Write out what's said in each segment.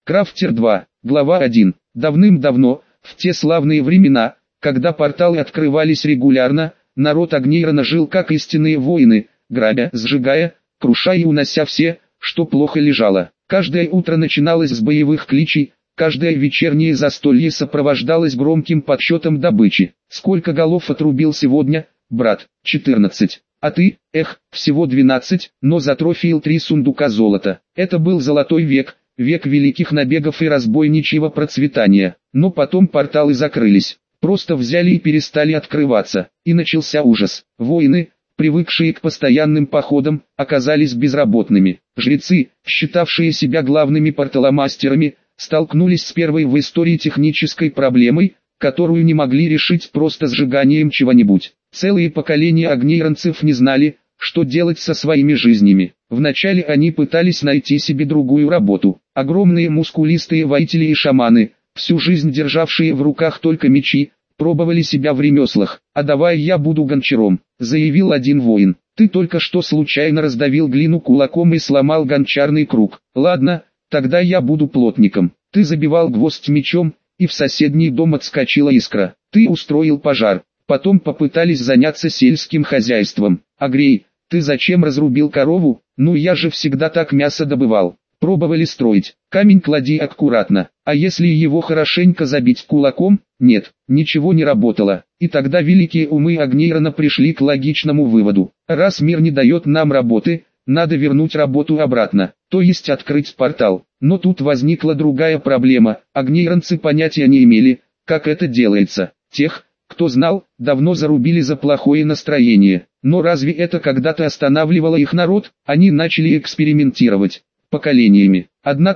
Крафтер 2. Глава 1. Давным-давно, в те славные времена, когда порталы открывались регулярно, народ Агнейрона жил как истинные воины, грабя, сжигая, крушая и унося все, что плохо лежало. Каждое утро начиналось с боевых кличей, каждое вечернее застолье сопровождалось громким подсчетом добычи. Сколько голов отрубил сегодня, брат? 14. А ты? Всего 12, но затрофеил 3 сундука золота. Это был золотой век, век великих набегов и разбойничьего процветания. Но потом порталы закрылись, просто взяли и перестали открываться. И начался ужас. Воины, привыкшие к постоянным походам, оказались безработными. Жрецы, считавшие себя главными порталомастерами, столкнулись с первой в истории технической проблемой, которую не могли решить просто сжиганием чего-нибудь. Целые поколения агнейронцев не знали, что делать со своими жизнями. Вначале они пытались найти себе другую работу. Огромные мускулистые воители и шаманы, всю жизнь державшие в руках только мечи, пробовали себя в ремеслах. «А давай я буду гончаром», — заявил один воин. «Ты только что случайно раздавил глину кулаком и сломал гончарный круг. Ладно, тогда я буду плотником. Ты забивал гвоздь мечом, и в соседний дом отскочила искра. Ты устроил пожар. Потом попытались заняться сельским хозяйством. Агрей, ты зачем разрубил корову? Ну я же всегда так мясо добывал». Пробовали строить. Камень клади аккуратно. А если его хорошенько забить кулаком? Нет, ничего не работало. И тогда великие умы Агнейрона пришли к логичному выводу. Раз мир не дает нам работы, надо вернуть работу обратно, то есть открыть портал. Но тут возникла другая проблема. Агнейронцы понятия не имели, как это делается. Тех, кто знал, давно зарубили за плохое настроение. Но разве это когда-то останавливало их народ? Они начали экспериментировать. Поколениями.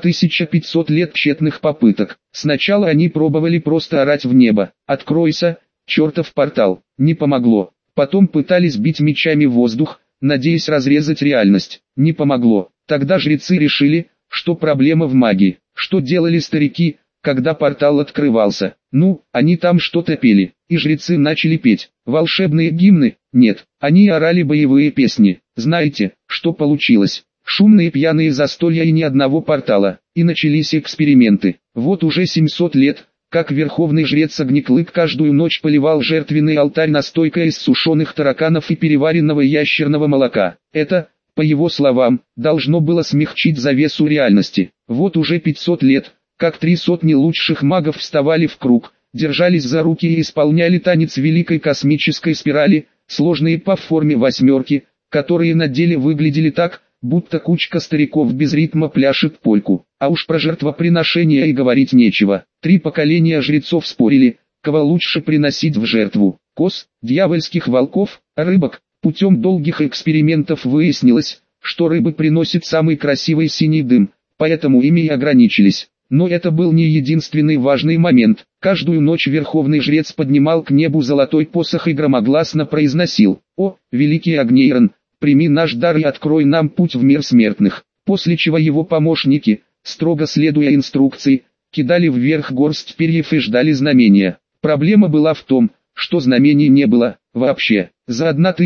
1500 лет тщетных попыток. Сначала они пробовали просто орать в небо: «Откройся, чертов портал». Не помогло. Потом пытались бить мечами в воздух, надеясь разрезать реальность. Не помогло. Тогда жрецы решили, что проблема в магии. Что делали старики, когда портал открывался? Ну, они там что-то пели. И жрецы начали петь. Волшебные гимны? Нет. Они орали боевые песни. Знаете, что получилось? Шумные пьяные застолья и ни одного портала. И начались эксперименты. Вот уже 700 лет, как верховный жрец Огнеклык каждую ночь поливал жертвенный алтарь настойкой из сушеных тараканов и переваренного ящерного молока. Это, по его словам, должно было смягчить завесу реальности. Вот уже 500 лет, как 3 сотни лучших магов вставали в круг, держались за руки и исполняли танец великой космической спирали, сложные по форме восьмерки, которые на деле выглядели так, будто кучка стариков без ритма пляшет польку. А уж про жертвоприношения и говорить нечего. 3 поколения жрецов спорили, кого лучше приносить в жертву: коз, дьявольских волков, рыбок. Путем долгих экспериментов выяснилось, что рыбы приносят самый красивый синий дым, поэтому ими и ограничились. Но это был не единственный важный момент. Каждую ночь верховный жрец поднимал к небу золотой посох и громогласно произносил: «О, великий Агнейрон, прими наш дар и открой нам путь в мир смертных». После чего его помощники, строго следуя инструкции, кидали вверх горсть перьев и ждали знамения. Проблема была в том, что знамений не было вообще. За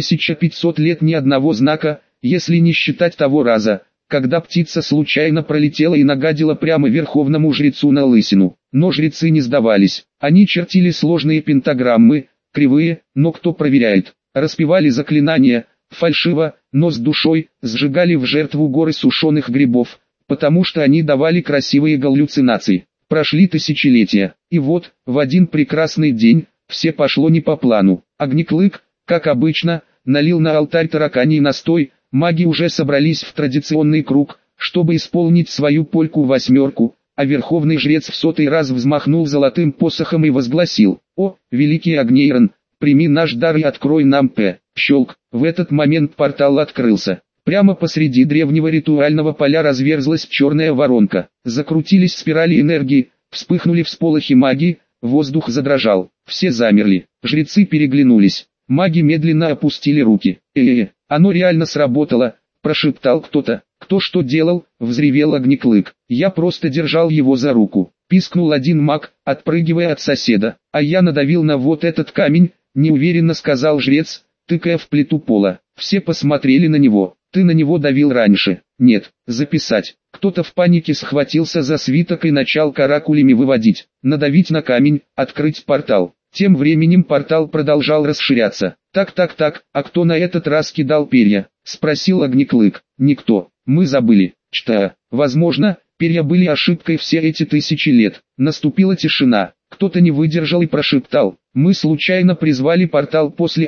1500 лет ни одного знака, если не считать того раза, когда птица случайно пролетела и нагадила прямо верховному жрецу на лысину. Но жрецы не сдавались. Они чертили сложные пентаграммы, кривые, но кто проверяет. Распевали заклинания, фальшиво, но с душой, сжигали в жертву горы сушеных грибов, потому что они давали красивые галлюцинации. Прошли тысячелетия, и вот, в один прекрасный день, все пошло не по плану. Огнеклык, как обычно, налил на алтарь тараканий настой. Маги уже собрались в традиционный круг, чтобы исполнить свою польку-восьмерку, а верховный жрец в 100-й раз взмахнул золотым посохом и возгласил: «О, великий Агнейрон, прими наш дар и открой нам П». Щелк. В этот момент портал открылся. Прямо посреди древнего ритуального поля разверзлась черная воронка. Закрутились спирали энергии, вспыхнули всполохи магии, воздух задрожал. Все замерли. Жрецы переглянулись. Маги медленно опустили руки. Оно реально сработало», — прошептал кто-то. «Кто что делал?» — взревел Огнеклык. «Я просто держал его за руку», — пискнул один маг, отпрыгивая от соседа. «А я надавил на вот этот камень», — неуверенно сказал жрец, тыкая в плиту пола. Все посмотрели на него. «Ты на него давил раньше». Нет, записать. Кто-то в панике схватился за свиток и начал каракулями выводить. Надавить на камень, открыть портал. Тем временем портал продолжал расширяться. Так, а кто на этот раз кидал перья? Спросил Огнеклык. Никто. Мы забыли. Возможно, перья были ошибкой все эти тысячи лет. Наступила тишина. Кто-то не выдержал и прошептал. Мы случайно призвали портал после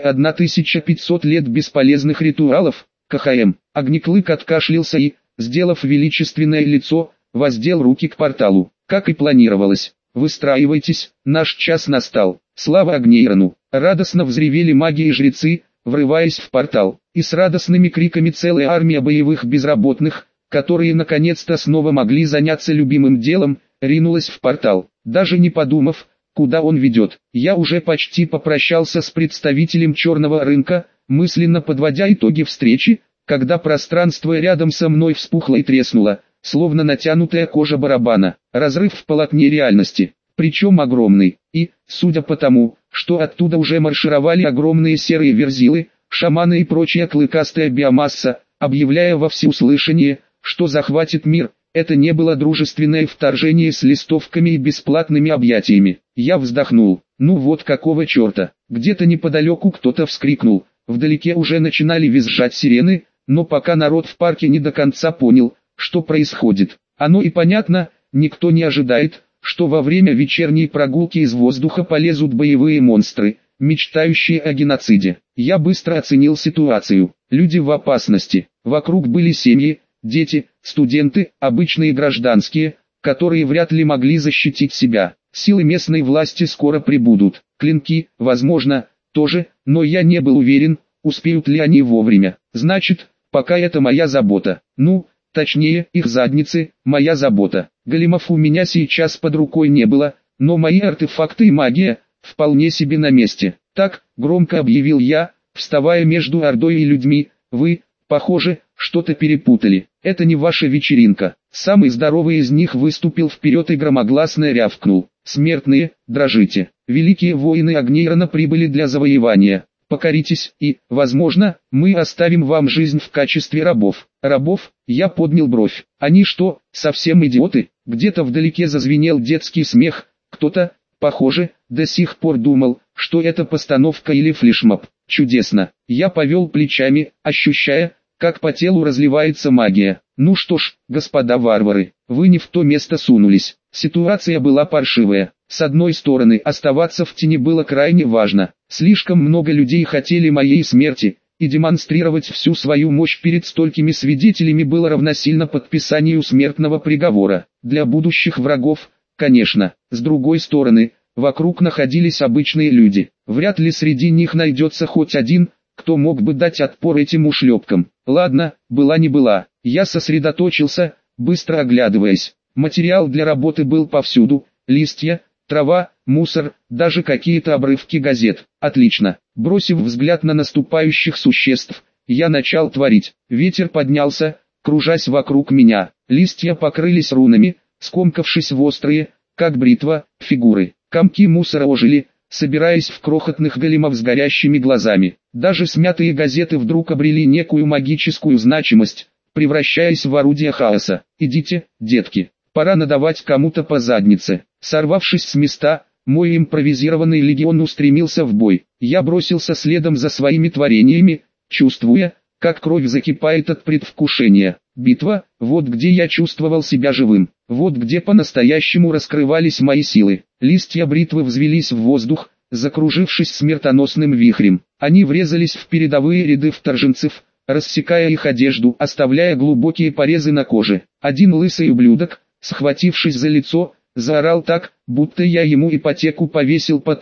1500 лет бесполезных ритуалов. КХМ. Огнеклык откашлялся и, сделав величественное лицо, воздел руки к порталу. Как и планировалось. Выстраивайтесь, наш час настал. Слава Огнейрону! Радостно взревели маги и жрецы, врываясь в портал. И с радостными криками целая армия боевых безработных, которые наконец-то снова могли заняться любимым делом, ринулась в портал. Даже не подумав, куда он ведет. Я уже почти попрощался с представителем черного рынка, мысленно подводя итоги встречи, когда пространство рядом со мной вспухло и треснуло, словно натянутая кожа барабана. Разрыв в полотне реальности, причем огромный. И, судя по тому, что оттуда уже маршировали огромные серые верзилы, шаманы и прочая клыкастая биомасса, объявляя во всеуслышание, что захватит мир, это не было дружественное вторжение с листовками и бесплатными объятиями. Я вздохнул. Ну вот какого черта. Где-то неподалеку кто-то вскрикнул. Вдалеке уже начинали визжать сирены, но пока народ в парке не до конца понял, что происходит. Оно и понятно, никто не ожидает, что во время вечерней прогулки из воздуха полезут боевые монстры, мечтающие о геноциде. Я быстро оценил ситуацию. Люди в опасности. Вокруг были семьи, дети, студенты, обычные гражданские, которые вряд ли могли защитить себя. Силы местной власти скоро прибудут. Клинки, возможно, тоже, но я не был уверен, успеют ли они вовремя. Значит, пока это моя забота. Ну, точнее, их задницы, моя забота. Големов у меня сейчас под рукой не было, но мои артефакты и магия, вполне себе на месте. Так, громко объявил я, вставая между ордой и людьми, вы, похоже, что-то перепутали. Это не ваша вечеринка. Самый здоровый из них выступил вперед и громогласно рявкнул. Смертные, дрожите. Великие воины Огнейрона прибыли для завоевания. Покоритесь, и, возможно, мы оставим вам жизнь в качестве рабов. Рабов? Я поднял бровь. Они что, совсем идиоты? Где-то вдалеке зазвенел детский смех. Кто-то, похоже, до сих пор думал, что это постановка или флешмоб. Чудесно. Я повел плечами, ощущая, как по телу разливается магия. Ну что ж, господа варвары, вы не в то место сунулись. Ситуация была паршивая. С одной стороны, оставаться в тени было крайне важно. Слишком много людей хотели моей смерти, и демонстрировать всю свою мощь перед столькими свидетелями было равносильно подписанию смертного приговора. Для будущих врагов, конечно. С другой стороны, вокруг находились обычные люди. Вряд ли среди них найдется хоть один, кто мог бы дать отпор этим ушлепкам. Ладно, была не была. Я сосредоточился, быстро оглядываясь. Материал для работы был повсюду. Листья, трава, мусор, даже какие-то обрывки газет. Отлично. Бросив взгляд на наступающих существ, я начал творить. Ветер поднялся, кружась вокруг меня. Листья покрылись рунами, скомкавшись в острые, как бритва, фигуры. Комки мусора ожили, собираясь в крохотных големов с горящими глазами. Даже смятые газеты вдруг обрели некую магическую значимость, превращаясь в орудие хаоса. Идите, детки, пора надавать кому-то по заднице. Сорвавшись с места, мой импровизированный легион устремился в бой. Я бросился следом за своими творениями, чувствуя, как кровь закипает от предвкушения. Битва, вот где я чувствовал себя живым, вот где по-настоящему раскрывались мои силы. Листья бритвы взвелись в воздух, закружившись смертоносным вихрем. Они врезались в передовые ряды вторженцев, рассекая их одежду, оставляя глубокие порезы на коже. Один лысый ублюдок, схватившись за лицо, заорал так, будто я ему ипотеку повесил под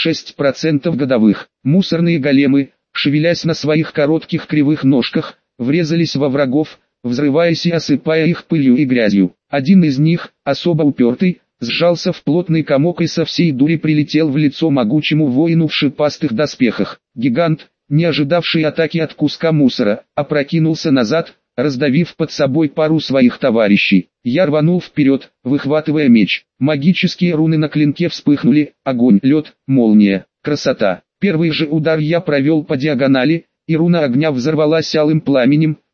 36% годовых. Мусорные големы, шевелясь на своих коротких кривых ножках, врезались во врагов, взрываясь и осыпая их пылью и грязью. Один из них, особо упертый, сжался в плотный комок и со всей дури прилетел в лицо могучему воину в шипастых доспехах. Гигант, не ожидавший атаки от куска мусора, опрокинулся назад, раздавив под собой пару своих товарищей. Я рванул вперед, выхватывая меч. Магические руны на клинке вспыхнули: огонь, лед, молния, красота. Первый же удар я провел по диагонали, и руна огня взорвалась алым пламенем,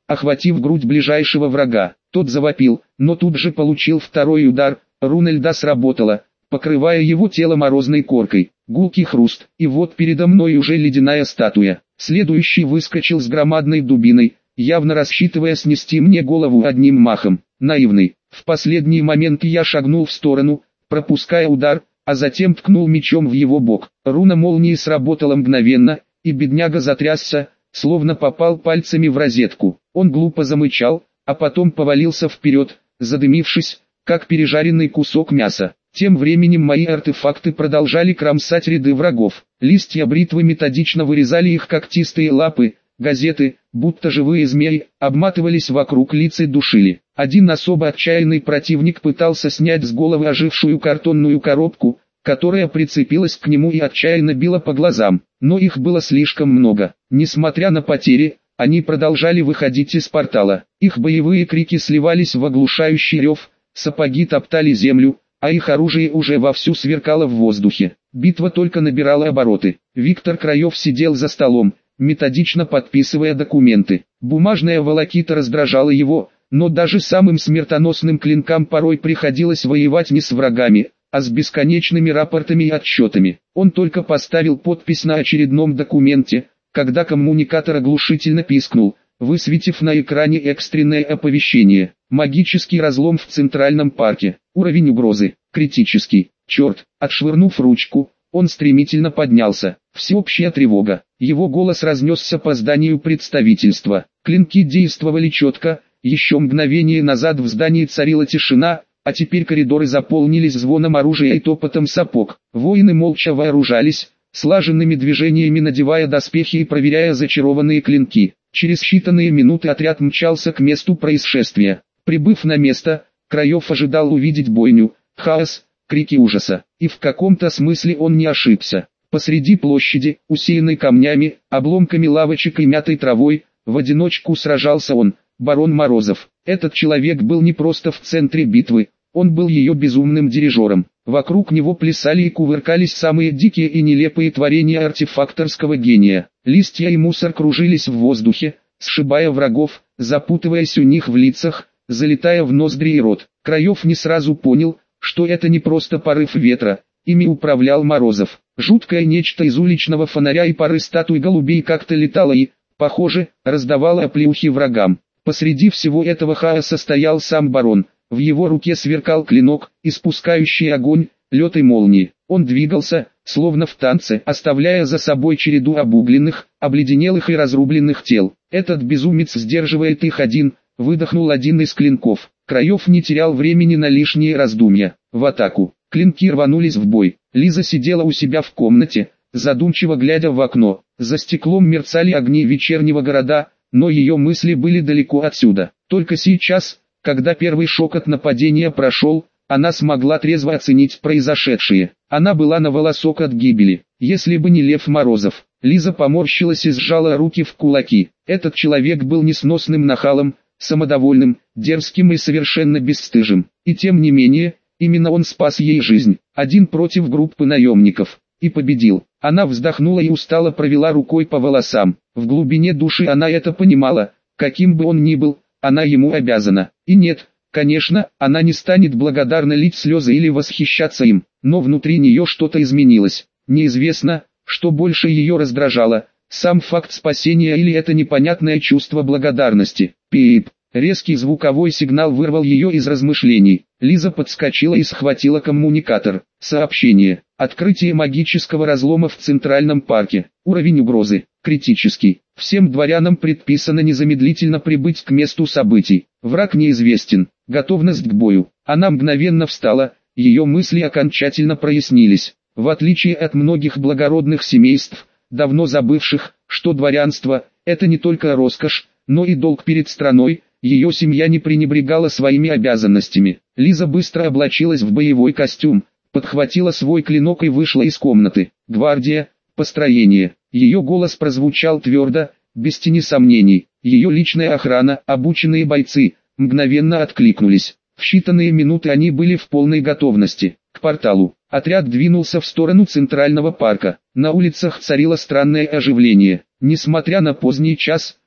охватив грудь ближайшего врага. Тот завопил, но тут же получил второй удар, руна льда сработала, покрывая его тело морозной коркой. Гулкий хруст, и вот передо мной уже ледяная статуя. Следующий выскочил с громадной дубиной, явно рассчитывая снести мне голову одним махом. Наивный. В последний момент я шагнул в сторону, пропуская удар, а затем ткнул мечом в его бок. Руна молнии сработала мгновенно, и бедняга затрясся, словно попал пальцами в розетку. Он глупо замычал, а потом повалился вперед, задымившись, как пережаренный кусок мяса. Тем временем мои артефакты продолжали кромсать ряды врагов. Листья бритвы методично вырезали их когтистые лапы, газеты, будто живые змеи, обматывались вокруг лиц и душили. Один особо отчаянный противник пытался снять с головы ожившую картонную коробку, которая прицепилась к нему и отчаянно била по глазам, но их было слишком много. Несмотря на потери, они продолжали выходить из портала. Их боевые крики сливались в оглушающий рев, сапоги топтали землю, а их оружие уже вовсю сверкало в воздухе. Битва только набирала обороты. Виктор Краев сидел за столом, методично подписывая документы. Бумажная волокита раздражала его, но даже самым смертоносным клинкам порой приходилось воевать не с врагами, а с бесконечными рапортами и отчетами. Он только поставил подпись на очередном документе, когда коммуникатор оглушительно пискнул, высветив на экране экстренное оповещение. Магический разлом в Центральном парке. Уровень угрозы. Критический. Черт. Отшвырнув ручку, он стремительно поднялся. Всеобщая тревога. Его голос разнесся по зданию представительства. Клинки действовали четко. Еще мгновение назад в здании царила тишина, а теперь коридоры заполнились звоном оружия и топотом сапог. Воины молча вооружались, слаженными движениями надевая доспехи и проверяя зачарованные клинки. Через считанные минуты отряд мчался к месту происшествия. Прибыв на место, Краев ожидал увидеть бойню, хаос, крики ужаса. И в каком-то смысле он не ошибся. Посреди площади, усеянной камнями, обломками лавочек и мятой травой, в одиночку сражался он, барон Морозов. Этот человек был не просто в центре битвы, он был ее безумным дирижером. Вокруг него плясали и кувыркались самые дикие и нелепые творения артефакторского гения. Листья и мусор кружились в воздухе, сшибая врагов, запутываясь у них в лицах, залетая в ноздри и рот. Краев не сразу понял, что это не просто порыв ветра, ими управлял Морозов. Жуткое нечто из уличного фонаря и пары статуй голубей как-то летало и, похоже, раздавало оплеухи врагам. Посреди всего этого хаоса стоял сам барон. В его руке сверкал клинок, испускающий огонь, лед и молнии. Он двигался, словно в танце, оставляя за собой череду обугленных, обледенелых и разрубленных тел. Этот безумец сдерживает их один, выдохнул один из клинков. Краев не терял времени на лишние раздумья. В атаку. Клинки рванулись в бой. Лиза сидела у себя в комнате, задумчиво глядя в окно. За стеклом мерцали огни вечернего города, но ее мысли были далеко отсюда. Только сейчас, когда первый шок от нападения прошел, она смогла трезво оценить произошедшее. Она была на волосок от гибели. Если бы не Лев Морозов. Лиза поморщилась и сжала руки в кулаки. Этот человек был несносным нахалом, самодовольным, дерзким и совершенно бесстыжим. И тем не менее, именно он спас ей жизнь. Один против группы наемников. И победил. Она вздохнула и устало провела рукой по волосам. В глубине души она это понимала. Каким бы он ни был, она ему обязана. И нет, конечно, она не станет благодарно лить слезы или восхищаться им. Но внутри нее что-то изменилось. Неизвестно, что больше ее раздражало. Сам факт спасения или это непонятное чувство благодарности. Пип. Резкий звуковой сигнал вырвал ее из размышлений. Лиза подскочила и схватила коммуникатор. Сообщение. Открытие магического разлома в Центральном парке. Уровень угрозы. Критический. Всем дворянам предписано незамедлительно прибыть к месту событий. Враг неизвестен. Готовность к бою. Она мгновенно встала, ее мысли окончательно прояснились. В отличие от многих благородных семейств, давно забывших, что дворянство – это не только роскошь, но и долг перед страной, ее семья не пренебрегала своими обязанностями. Лиза быстро облачилась в боевой костюм, подхватила свой клинок и вышла из комнаты. Гвардия, построение. Ее голос прозвучал твердо, без тени сомнений. Ее личная охрана, обученные бойцы, мгновенно откликнулись. В считанные минуты они были в полной готовности. К порталу. Отряд двинулся в сторону Центрального парка. На улицах царило странное оживление. Несмотря на поздний час,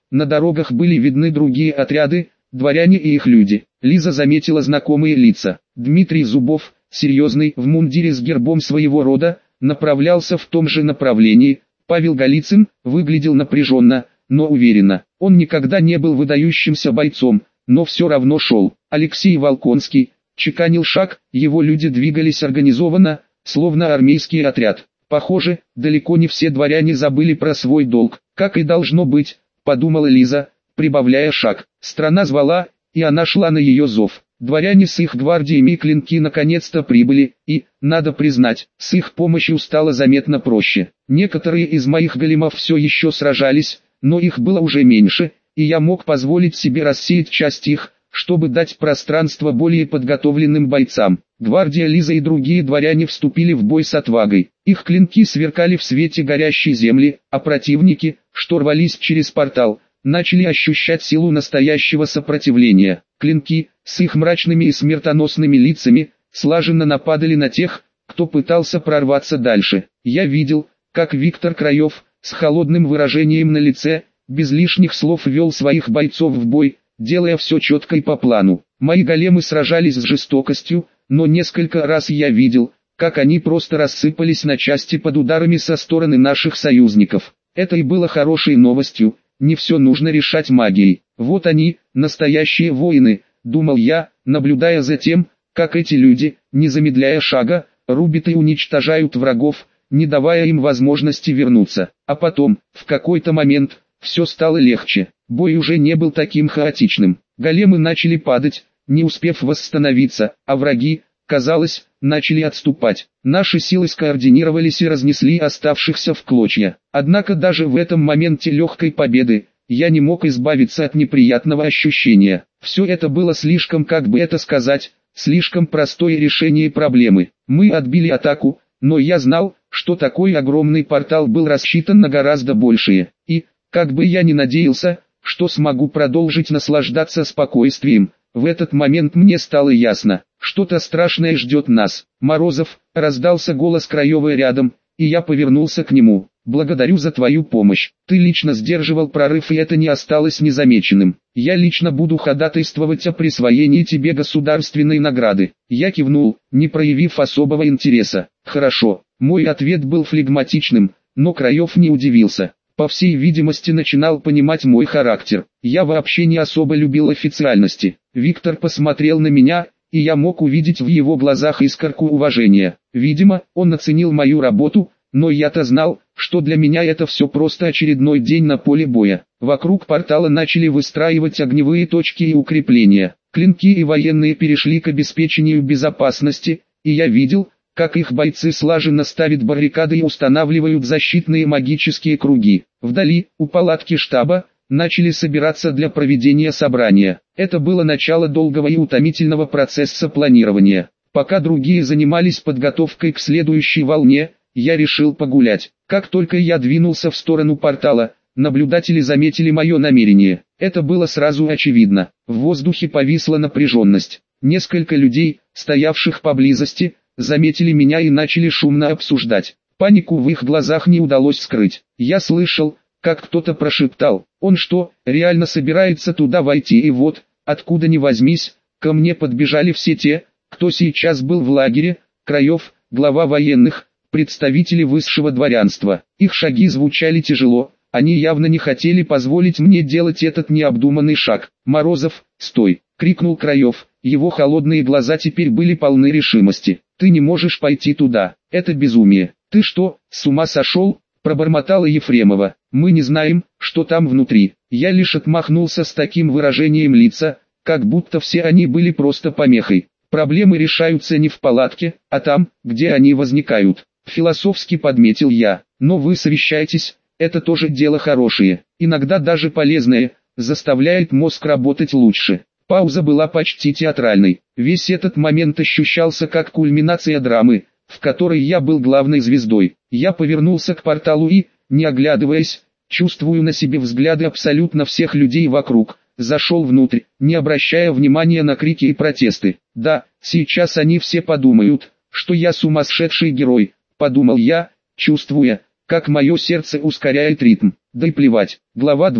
на дорогах были видны другие отряды, дворяне и их люди. Лиза заметила знакомые лица. Дмитрий Зубов, серьезный, в мундире с гербом своего рода, направлялся в том же направлении. Павел Голицын выглядел напряженно, но уверенно. Он никогда не был выдающимся бойцом, но все равно шел. Алексей Волконский чеканил шаг, его люди двигались организованно, словно армейский отряд. Похоже, далеко не все дворяне забыли про свой долг, как и должно быть, подумала Лиза, прибавляя шаг. Страна звала, и она шла на ее зов. Дворяне с их гвардиями и клинки наконец-то прибыли, и, надо признать, с их помощью стало заметно проще. Некоторые из моих големов все еще сражались, но их было уже меньше, и я мог позволить себе рассеять часть их, чтобы дать пространство более подготовленным бойцам. Гвардия Лизы и другие дворяне вступили в бой с отвагой. Их клинки сверкали в свете горящей земли, а противники, что рвались через портал, начали ощущать силу настоящего сопротивления. Клинки, с их мрачными и смертоносными лицами, слаженно нападали на тех, кто пытался прорваться дальше. Я видел, как Виктор Краев, с холодным выражением на лице, без лишних слов вел своих бойцов в бой, делая все четко и по плану. Мои големы сражались с жестокостью, но несколько раз я видел, как они просто рассыпались на части под ударами со стороны наших союзников. Это и было хорошей новостью, не все нужно решать магией. Вот они, настоящие воины, думал я, наблюдая за тем, как эти люди, не замедляя шага, рубят и уничтожают врагов, не давая им возможности вернуться. А потом, в какой-то момент, все стало легче. Бой уже не был таким хаотичным. Големы начали падать, не успев восстановиться, а враги, казалось, начали отступать. Наши силы скоординировались и разнесли оставшихся в клочья. Однако даже в этом моменте легкой победы, я не мог избавиться от неприятного ощущения. Все это было слишком, как бы это сказать, слишком простое решение проблемы. Мы отбили атаку, но я знал, что такой огромный портал был рассчитан на гораздо большее. И, как бы я ни надеялся, что смогу продолжить наслаждаться спокойствием, в этот момент мне стало ясно, что-то страшное ждет нас. «Морозов», — раздался голос Краева рядом, и я повернулся к нему. «Благодарю за твою помощь. Ты лично сдерживал прорыв, и это не осталось незамеченным. Я лично буду ходатайствовать о присвоении тебе государственной награды». Я кивнул, не проявив особого интереса. «Хорошо». Мой ответ был флегматичным, но Краев не удивился. По всей видимости, начинал понимать мой характер. Я вообще не особо любил официальности. Виктор посмотрел на меня, и я мог увидеть в его глазах искорку уважения. Видимо, он оценил мою работу, но я-то знал, что для меня это все просто очередной день на поле боя. Вокруг портала начали выстраивать огневые точки и укрепления. Клинки и военные перешли к обеспечению безопасности, и я видел, как их бойцы слаженно ставят баррикады и устанавливают защитные магические круги. Вдали, у палатки штаба, начали собираться для проведения собрания. Это было начало долгого и утомительного процесса планирования. Пока другие занимались подготовкой к следующей волне, я решил погулять. Как только я двинулся в сторону портала, наблюдатели заметили мое намерение. Это было сразу очевидно. В воздухе повисла напряженность. Несколько людей, стоявших поблизости, заметили меня и начали шумно обсуждать. Панику в их глазах не удалось скрыть. Я слышал, как кто-то прошептал: «Он что, реально собирается туда войти?» И вот, откуда ни возьмись, ко мне подбежали все те, кто сейчас был в лагере: Краев, глава военных, представители высшего дворянства. Их шаги звучали тяжело, они явно не хотели позволить мне делать этот необдуманный шаг. «Морозов, стой!» — крикнул Краев, его холодные глаза теперь были полны решимости. «Ты не можешь пойти туда, это безумие». «Ты что, с ума сошел?» — пробормотала Ефремова. «Мы не знаем, что там внутри». Я лишь отмахнулся с таким выражением лица, как будто все они были просто помехой. Проблемы решаются не в палатке, а там, где они возникают. Философски подметил я. Но вы совещаетесь, это тоже дело хорошее, иногда даже полезное, заставляет мозг работать лучше. Пауза была почти театральной. Весь этот момент ощущался как кульминация драмы, в которой я был главной звездой. Я повернулся к порталу и, не оглядываясь, чувствуя на себе взгляды абсолютно всех людей вокруг, зашел внутрь, не обращая внимания на крики и протесты. «Да, сейчас они все подумают, что я сумасшедший герой», — подумал я, чувствуя, как мое сердце ускоряет ритм. Да и плевать. Глава 2.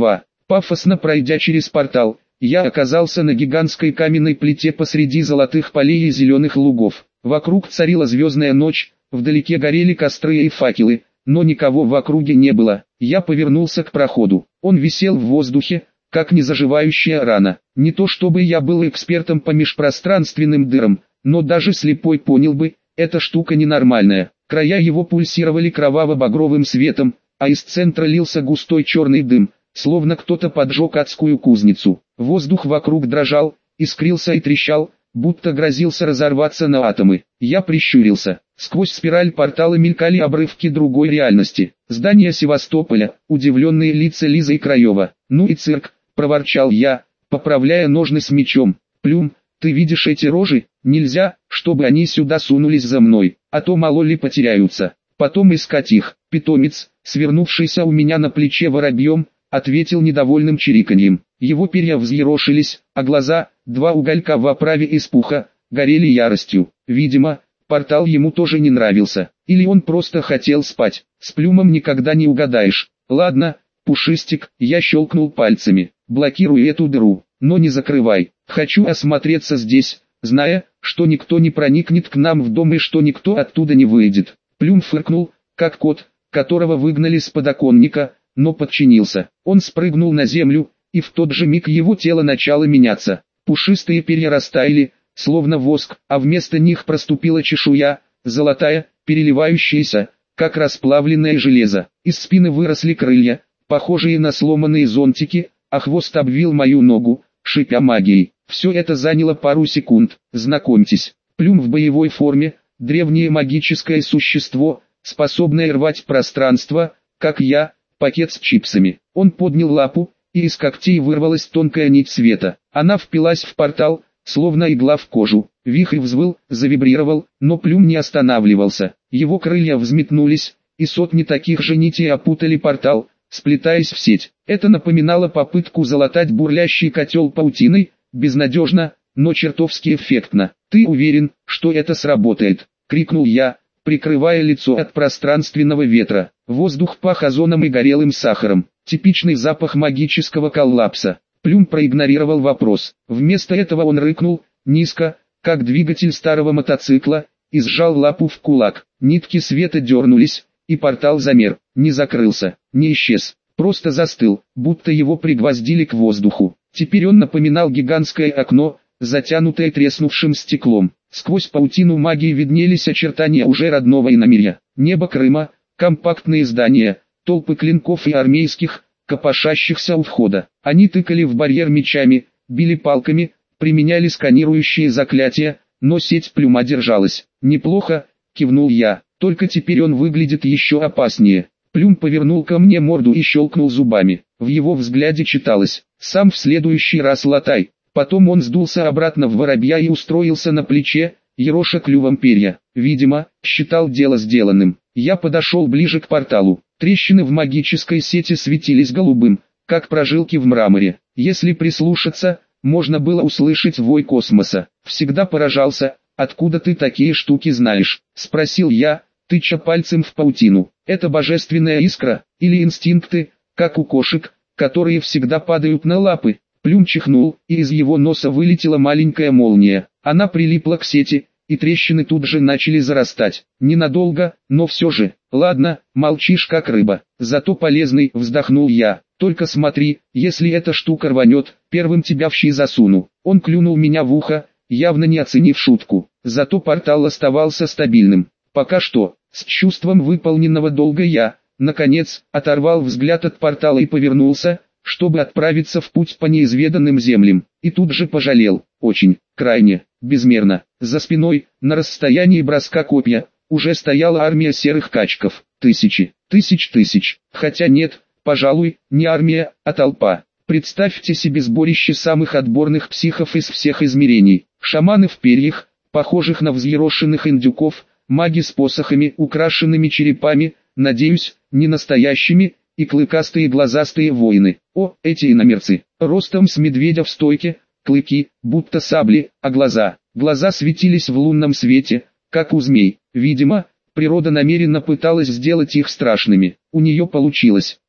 Пафосно пройдя через портал, я оказался на гигантской каменной плите посреди золотых полей и зеленых лугов. Вокруг царила звездная ночь, вдалеке горели костры и факелы, но никого в округе не было. Я повернулся к проходу. Он висел в воздухе, как незаживающая рана. Не то чтобы я был экспертом по межпространственным дырам, но даже слепой понял бы, эта штука ненормальная. Края его пульсировали кроваво-багровым светом, а из центра лился густой черный дым, словно кто-то поджег адскую кузницу. Воздух вокруг дрожал, искрился и трещал, будто грозился разорваться на атомы. Я прищурился. Сквозь спираль портала мелькали обрывки другой реальности. Здания Севастополя, удивленные лица Лизы и Краева. «Ну и цирк», — проворчал я, поправляя ножны с мечом. «Плюм, ты видишь эти рожи? Нельзя, чтобы они сюда сунулись за мной, а то мало ли потеряются. Потом искать их». Питомец, свернувшийся у меня на плече воробьем, ответил недовольным чириканьем. Его перья взъерошились, а глаза, два уголька в оправе из пуха, горели яростью. Видимо, портал ему тоже не нравился. Или он просто хотел спать. С Плюмом никогда не угадаешь. «Ладно, Пушистик», я щелкнул пальцами. «Блокируй эту дыру, но не закрывай. Хочу осмотреться здесь, зная, что никто не проникнет к нам в дом и что никто оттуда не выйдет». Плюм фыркнул, как кот, которого выгнали с подоконника, но подчинился. Он спрыгнул на землю, и в тот же миг его тело начало меняться. Пушистые перья растаяли, словно воск, а вместо них проступила чешуя, золотая, переливающаяся, как расплавленное железо. Из спины выросли крылья, похожие на сломанные зонтики, а хвост обвил мою ногу, шипя магией. Все это заняло пару секунд. Знакомьтесь, Плюм в боевой форме, древнее магическое существо, способное рвать пространство, как я, пакет с чипсами. Он поднял лапу, и из когтей вырвалась тонкая нить света. Она впилась в портал, словно игла в кожу. Вихрь взвыл, завибрировал, но Плюм не останавливался. Его крылья взметнулись, и сотни таких же нитей опутали портал, сплетаясь в сеть. Это напоминало попытку залатать бурлящий котел паутиной, безнадежно, но чертовски эффектно. «Ты уверен, что это сработает?» — крикнул я, прикрывая лицо от пространственного ветра. Воздух пах озоном и горелым сахаром. Типичный запах магического коллапса. Плюм проигнорировал вопрос. Вместо этого он рыкнул, низко, как двигатель старого мотоцикла, и сжал лапу в кулак. Нитки света дернулись, и портал замер. Не закрылся, не исчез, просто застыл, будто его пригвоздили к воздуху. Теперь он напоминал гигантское окно, затянутое треснувшим стеклом. Сквозь паутину магии виднелись очертания уже родного иномирья. Небо Крыма, компактные здания, толпы клинков и армейских, копошащихся у входа. Они тыкали в барьер мечами, били палками, применяли сканирующие заклятия, но сеть Плюма держалась. «Неплохо», — кивнул я, — «только теперь он выглядит еще опаснее». Плюм повернул ко мне морду и щелкнул зубами. В его взгляде читалось: «Сам в следующий раз латай». Потом он сдулся обратно в воробья и устроился на плече, ероша клювом перья. Видимо, считал дело сделанным. Я подошел ближе к порталу. Трещины в магической сети светились голубым, как прожилки в мраморе. Если прислушаться, можно было услышать вой космоса. «Всегда поражался, откуда ты такие штуки знаешь?» — спросил я, тыча пальцем в паутину. «Это божественная искра, или инстинкты, как у кошек, которые всегда падают на лапы?» Плюм чихнул, и из его носа вылетела маленькая молния. Она прилипла к сети, и трещины тут же начали зарастать. Ненадолго, но все же. «Ладно, молчишь как рыба, зато полезный», — вздохнул я. «Только смотри, если эта штука рванет, первым тебя в щи засуну». Он клюнул меня в ухо, явно не оценив шутку. Зато портал оставался стабильным. Пока что, с чувством выполненного долга я, наконец, оторвал взгляд от портала и повернулся, чтобы отправиться в путь по неизведанным землям, и тут же пожалел, очень, крайне, безмерно. За спиной, на расстоянии броска копья, уже стояла армия серых качков, тысячи, тысяч, хотя нет, пожалуй, не армия, а толпа. Представьте себе сборище самых отборных психов из всех измерений, шаманы в перьях, похожих на взъерошенных индюков, маги с посохами, украшенными черепами, надеюсь, не настоящими, и клыкастые глазастые воины. О, эти иномерцы, ростом с медведя в стойке, клыки, будто сабли, а глаза светились в лунном свете, как у змей. Видимо, природа намеренно пыталась сделать их страшными. У нее получилось.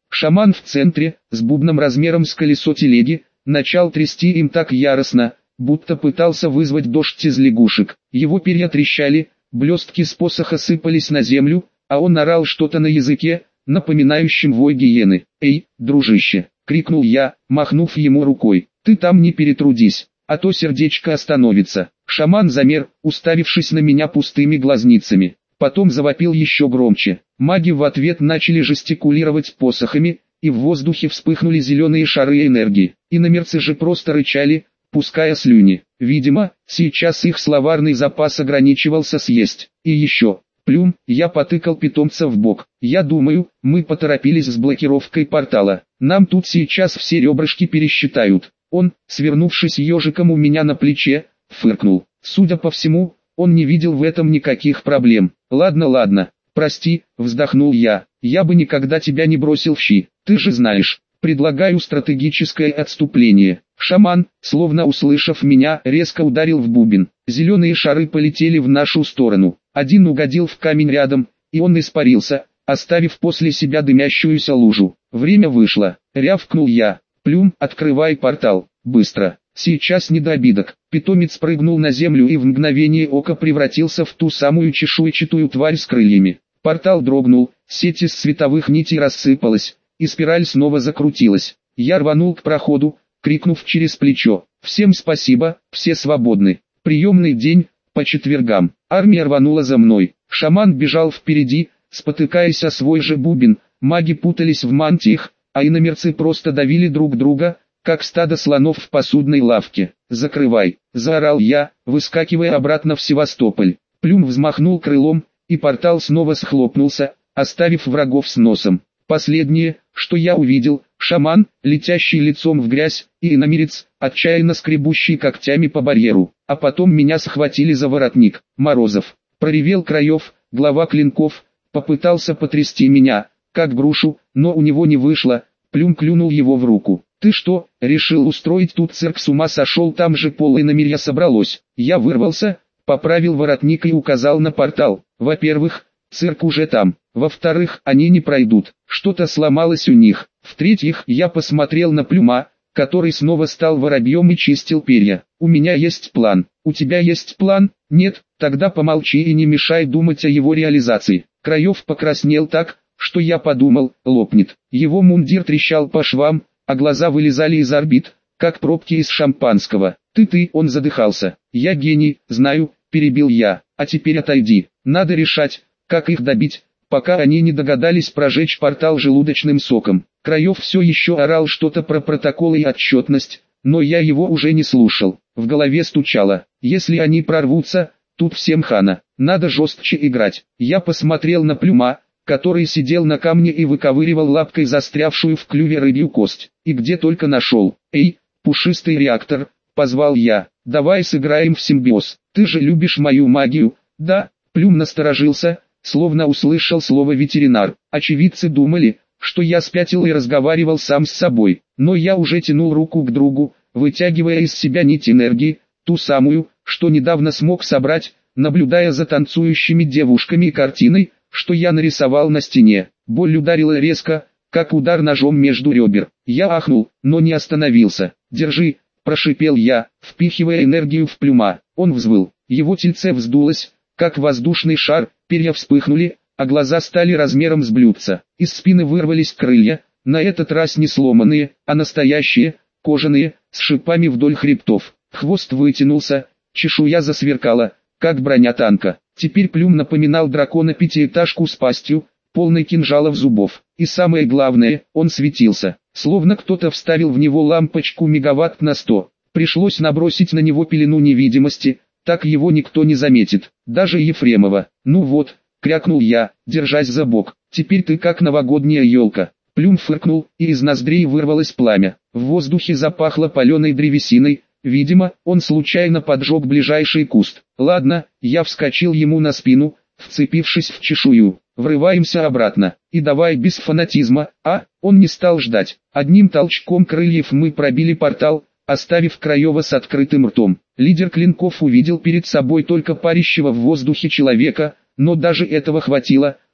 Шаман в центре, с бубном размером с колесо телеги, начал трясти им так яростно, будто пытался вызвать дождь из лягушек. Его перья трещали, блестки с посоха сыпались на землю, а он орал что-то на языке, напоминающем вой гиены. «Эй, дружище!» — крикнул я, махнув ему рукой. «Ты там не перетрудись, а то сердечко остановится». Шаман замер, уставившись на меня пустыми глазницами. Потом завопил еще громче. Маги в ответ начали жестикулировать посохами, и в воздухе вспыхнули зеленые шары энергии. Иномерцы же просто рычали, пуская слюни. Видимо, сейчас их словарный запас ограничивался съесть. И еще. Плюм, я потыкал питомца в бок. Я думаю, мы поторопились с блокировкой портала. Нам тут сейчас все ребрышки пересчитают. Он, свернувшись ежиком у меня на плече, фыркнул. Судя по всему, он не видел в этом никаких проблем. Ладно, прости, вздохнул я бы никогда тебя не бросил в щи. Ты же знаешь, предлагаю стратегическое отступление. Шаман, словно услышав меня, резко ударил в бубен. Зеленые шары полетели в нашу сторону. Один угодил в камень рядом, и он испарился, оставив после себя дымящуюся лужу. Время вышло, рявкнул я. Плюм, открывай портал, быстро. Сейчас не до обидок. Питомец прыгнул на землю и в мгновение ока превратился в ту самую чешуйчатую тварь с крыльями. Портал дрогнул, сеть из световых нитей рассыпалась, и спираль снова закрутилась. Я рванул к проходу, крикнув через плечо: «Всем спасибо, все свободны». Приемный день, по четвергам. Армия рванула за мной. Шаман бежал впереди, спотыкаясь о свой же бубен, маги путались в мантиях, а иномерцы просто давили друг друга, как стадо слонов в посудной лавке. «Закрывай!» – заорал я, выскакивая обратно в Севастополь. Плюм взмахнул крылом, и портал снова схлопнулся, оставив врагов с носом. Последнее, что я увидел, шаман, летящий лицом в грязь, и иномерец, отчаянно скребущий когтями по барьеру. А потом меня схватили за воротник. Морозов проревел Краев, глава клинков, попытался потрясти меня, как грушу, но у него не вышло. Плюм клюнул его в руку. «Ты что, решил устроить тут цирк? С ума сошел? Там же полиномерья собралось». Я вырвался, поправил воротник и указал на портал. Во-первых, цирк уже там. Во-вторых, они не пройдут. Что-то сломалось у них. В-третьих, я посмотрел на Плюма, который снова стал воробьем и чистил перья. «У меня есть план». «У тебя есть план?» «Нет, тогда помолчи и не мешай думать о его реализации». Краев покраснел так, что я подумал, лопнет. Его мундир трещал по швам, а глаза вылезали из орбит, как пробки из шампанского. «Ты», он задыхался. «Я гений, знаю», перебил я. «А теперь отойди. Надо решать, как их добить, пока они не догадались прожечь портал желудочным соком». Краев все еще орал что-то про протоколы и отчетность, но я его уже не слушал. В голове стучало: если они прорвутся, тут всем хана. Надо жестче играть. Я посмотрел на Плюма, который сидел на камне и выковыривал лапкой застрявшую в клюве рыбью кость. И где только нашел. «Эй, пушистый реактор», позвал я, «давай сыграем в симбиоз. Ты же любишь мою магию». «Да». Плюм насторожился, словно услышал слово «ветеринар». Очевидцы думали, что я спятил и разговаривал сам с собой. Но я уже тянул руку к другу, вытягивая из себя нить энергии, ту самую, что недавно смог собрать, наблюдая за танцующими девушками и картиной, что я нарисовал на стене. Боль ударила резко, как удар ножом между ребер. Я ахнул, но не остановился. «Держи», – прошипел я, впихивая энергию в Плюма. Он взвыл. Его тельце вздулось, как воздушный шар, перья вспыхнули, а глаза стали размером с блюдца. Из спины вырвались крылья, на этот раз не сломанные, а настоящие, кожаные, с шипами вдоль хребтов. Хвост вытянулся, чешуя засверкала, как броня танка. Теперь Плюм напоминал дракона-пятиэтажку с пастью, полной кинжалов зубов. И самое главное, он светился, словно кто-то вставил в него лампочку мегаватт на 100. Пришлось набросить на него пелену невидимости, так его никто не заметит, даже Ефремова. «Ну вот», — крякнул я, держась за бок, «теперь ты как новогодняя елка». Плюм фыркнул, и из ноздрей вырвалось пламя. В воздухе запахло паленой древесиной. Видимо, он случайно поджег ближайший куст. «Ладно», я вскочил ему на спину, вцепившись в чешую. «Врываемся обратно. И давай без фанатизма, а?» Он не стал ждать. Одним толчком крыльев мы пробили портал, оставив Краева с открытым ртом. Лидер клинков увидел перед собой только парящего в воздухе человека, но даже этого хватило,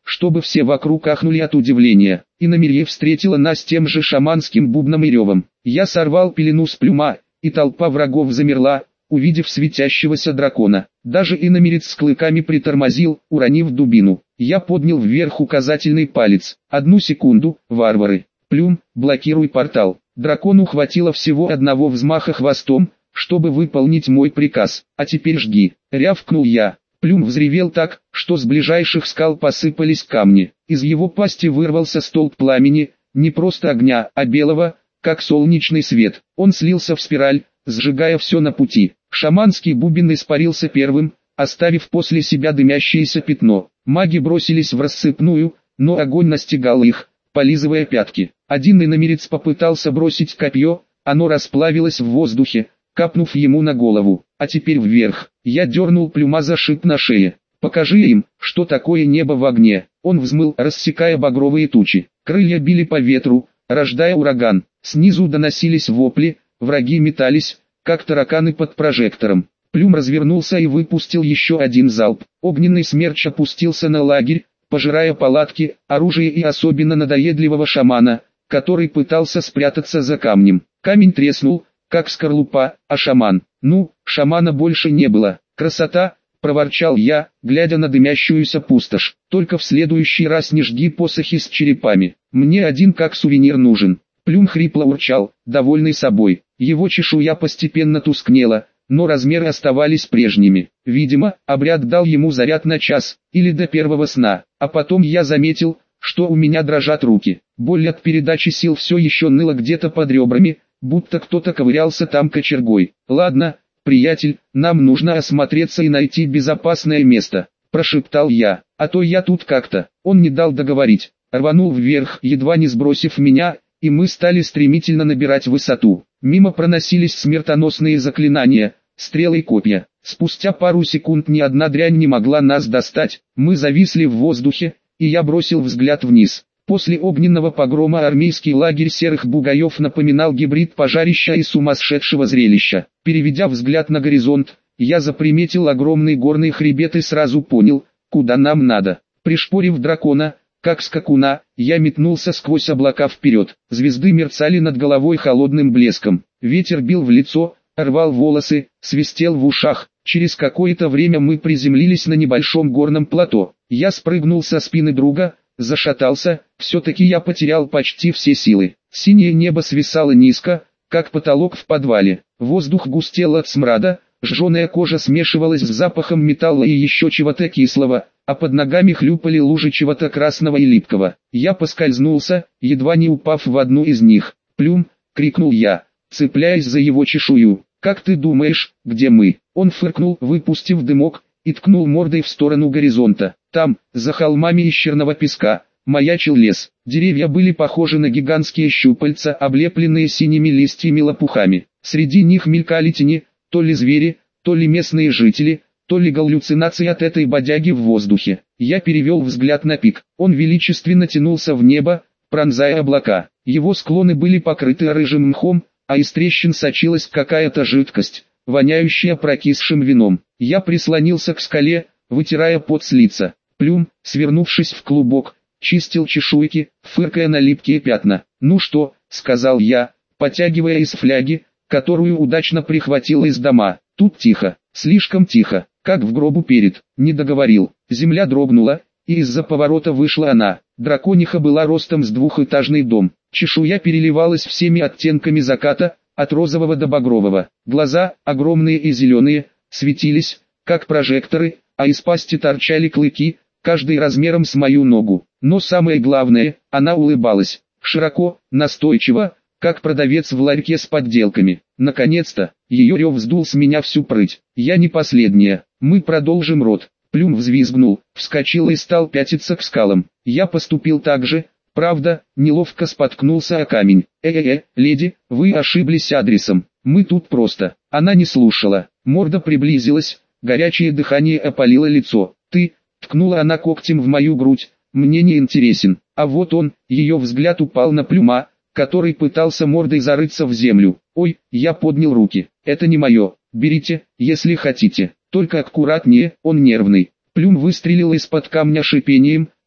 чтобы все вокруг ахнули от удивления. Иномирье встретила нас тем же шаманским бубном и ревом. Я сорвал пелену с Плюма, и толпа врагов замерла, увидев светящегося дракона. Даже иномирец с клыками притормозил, уронив дубину. Я поднял вверх указательный палец. 1 секунду, варвары. Плюм, блокируй портал. Дракону хватило всего одного взмаха хвостом, чтобы выполнить мой приказ. А теперь жги. Рявкнул я. Плюм взревел так, что с ближайших скал посыпались камни. Из его пасти вырвался столб пламени, не просто огня, а белого, как солнечный свет. Он слился в спираль, сжигая все на пути. Шаманский бубен испарился первым, оставив после себя дымящееся пятно. Маги бросились в рассыпную, но огонь настигал их, полизывая пятки. Один иномирец попытался бросить копье, оно расплавилось в воздухе, капнув ему на голову. А теперь вверх. Я дернул Плюма за шип на шее. Покажи им, что такое небо в огне. Он взмыл, рассекая багровые тучи. Крылья били по ветру, рождая ураган. Снизу доносились вопли, враги метались, как тараканы под прожектором. Плюм развернулся и выпустил еще один залп. Огненный смерч опустился на лагерь, пожирая палатки, оружие и особенно надоедливого шамана, который пытался спрятаться за камнем. Камень треснул, как скорлупа, а шаман... Ну, шамана больше не было. Красота, проворчал я, глядя на дымящуюся пустошь. Только в следующий раз не жги посохи с черепами. Мне один как сувенир нужен. Плюм хрипло урчал, довольный собой. Его чешуя постепенно тускнела, но размеры оставались прежними. Видимо, обряд дал ему заряд на час, или до первого сна. А потом я заметил, что у меня дрожат руки. Боль от передачи сил все еще ныла где-то под ребрами, будто кто-то ковырялся там кочергой. «Ладно, приятель, нам нужно осмотреться и найти безопасное место», – прошептал я, – «а то я тут как-то». Он не дал договорить, рванул вверх, едва не сбросив меня, и мы стали стремительно набирать высоту. Мимо проносились смертоносные заклинания, стрелы и копья. Спустя пару секунд ни одна дрянь не могла нас достать, мы зависли в воздухе, и я бросил взгляд вниз. После огненного погрома армейский лагерь серых бугаев напоминал гибрид пожарища и сумасшедшего зрелища. Переведя взгляд на горизонт, я заприметил огромный горный хребет и сразу понял, куда нам надо. Пришпорив дракона, как скакуна, я метнулся сквозь облака вперед. Звезды мерцали над головой холодным блеском. Ветер бил в лицо, рвал волосы, свистел в ушах. Через какое-то время мы приземлились на небольшом горном плато. Я спрыгнул со спины друга, зашатался, все-таки я потерял почти все силы. Синее небо свисало низко, как потолок в подвале. Воздух густел от смрада, жженая кожа смешивалась с запахом металла и еще чего-то кислого, а под ногами хлюпали лужи чего-то красного и липкого. Я поскользнулся, едва не упав в одну из них. «Плюм!» — крикнул я, цепляясь за его чешую. «Как ты думаешь, где мы?» Он фыркнул, выпустив дымок, и ткнул мордой в сторону горизонта. Там, за холмами из черного песка, маячил лес. Деревья были похожи на гигантские щупальца, облепленные синими листьями и лопухами. Среди них мелькали тени, то ли звери, то ли местные жители, то ли галлюцинации от этой бодяги в воздухе. Я перевел взгляд на пик. Он величественно тянулся в небо, пронзая облака. Его склоны были покрыты рыжим мхом, а из трещин сочилась какая-то жидкость, воняющая прокисшим вином. Я прислонился к скале, вытирая пот с лица. Плюм, свернувшись в клубок, чистил чешуйки, фыркая на липкие пятна. «Ну что», — сказал я, потягивая из фляги, которую удачно прихватил из дома. «Тут тихо, слишком тихо, как в гробу перед». Не договорил. Земля дрогнула, и из-за поворота вышла она. Дракониха была ростом с двухэтажный дом. Чешуя переливалась всеми оттенками заката, от розового до багрового. Глаза, огромные и зеленые, светились, как прожекторы, а из пасти торчали клыки, каждый размером с мою ногу. Но самое главное, она улыбалась, широко, настойчиво, как продавец в ларьке с подделками. Наконец-то, ее рев вздул с меня всю прыть. Я не последняя, мы продолжим род. Плюм взвизгнул, вскочил и стал пятиться к скалам. Я поступил так же, правда, неловко споткнулся о камень. Леди, вы ошиблись адресом, мы тут просто. Она не слушала, морда приблизилась, горячее дыхание опалило лицо. «Ты», — ткнула она когтем в мою грудь, — «мне не интересен». А вот он, ее взгляд упал на Плюма, который пытался мордой зарыться в землю. «Ой», — я поднял руки, — «это не мое, берите, если хотите, только аккуратнее, он нервный». Плюм выстрелил из-под камня шипением,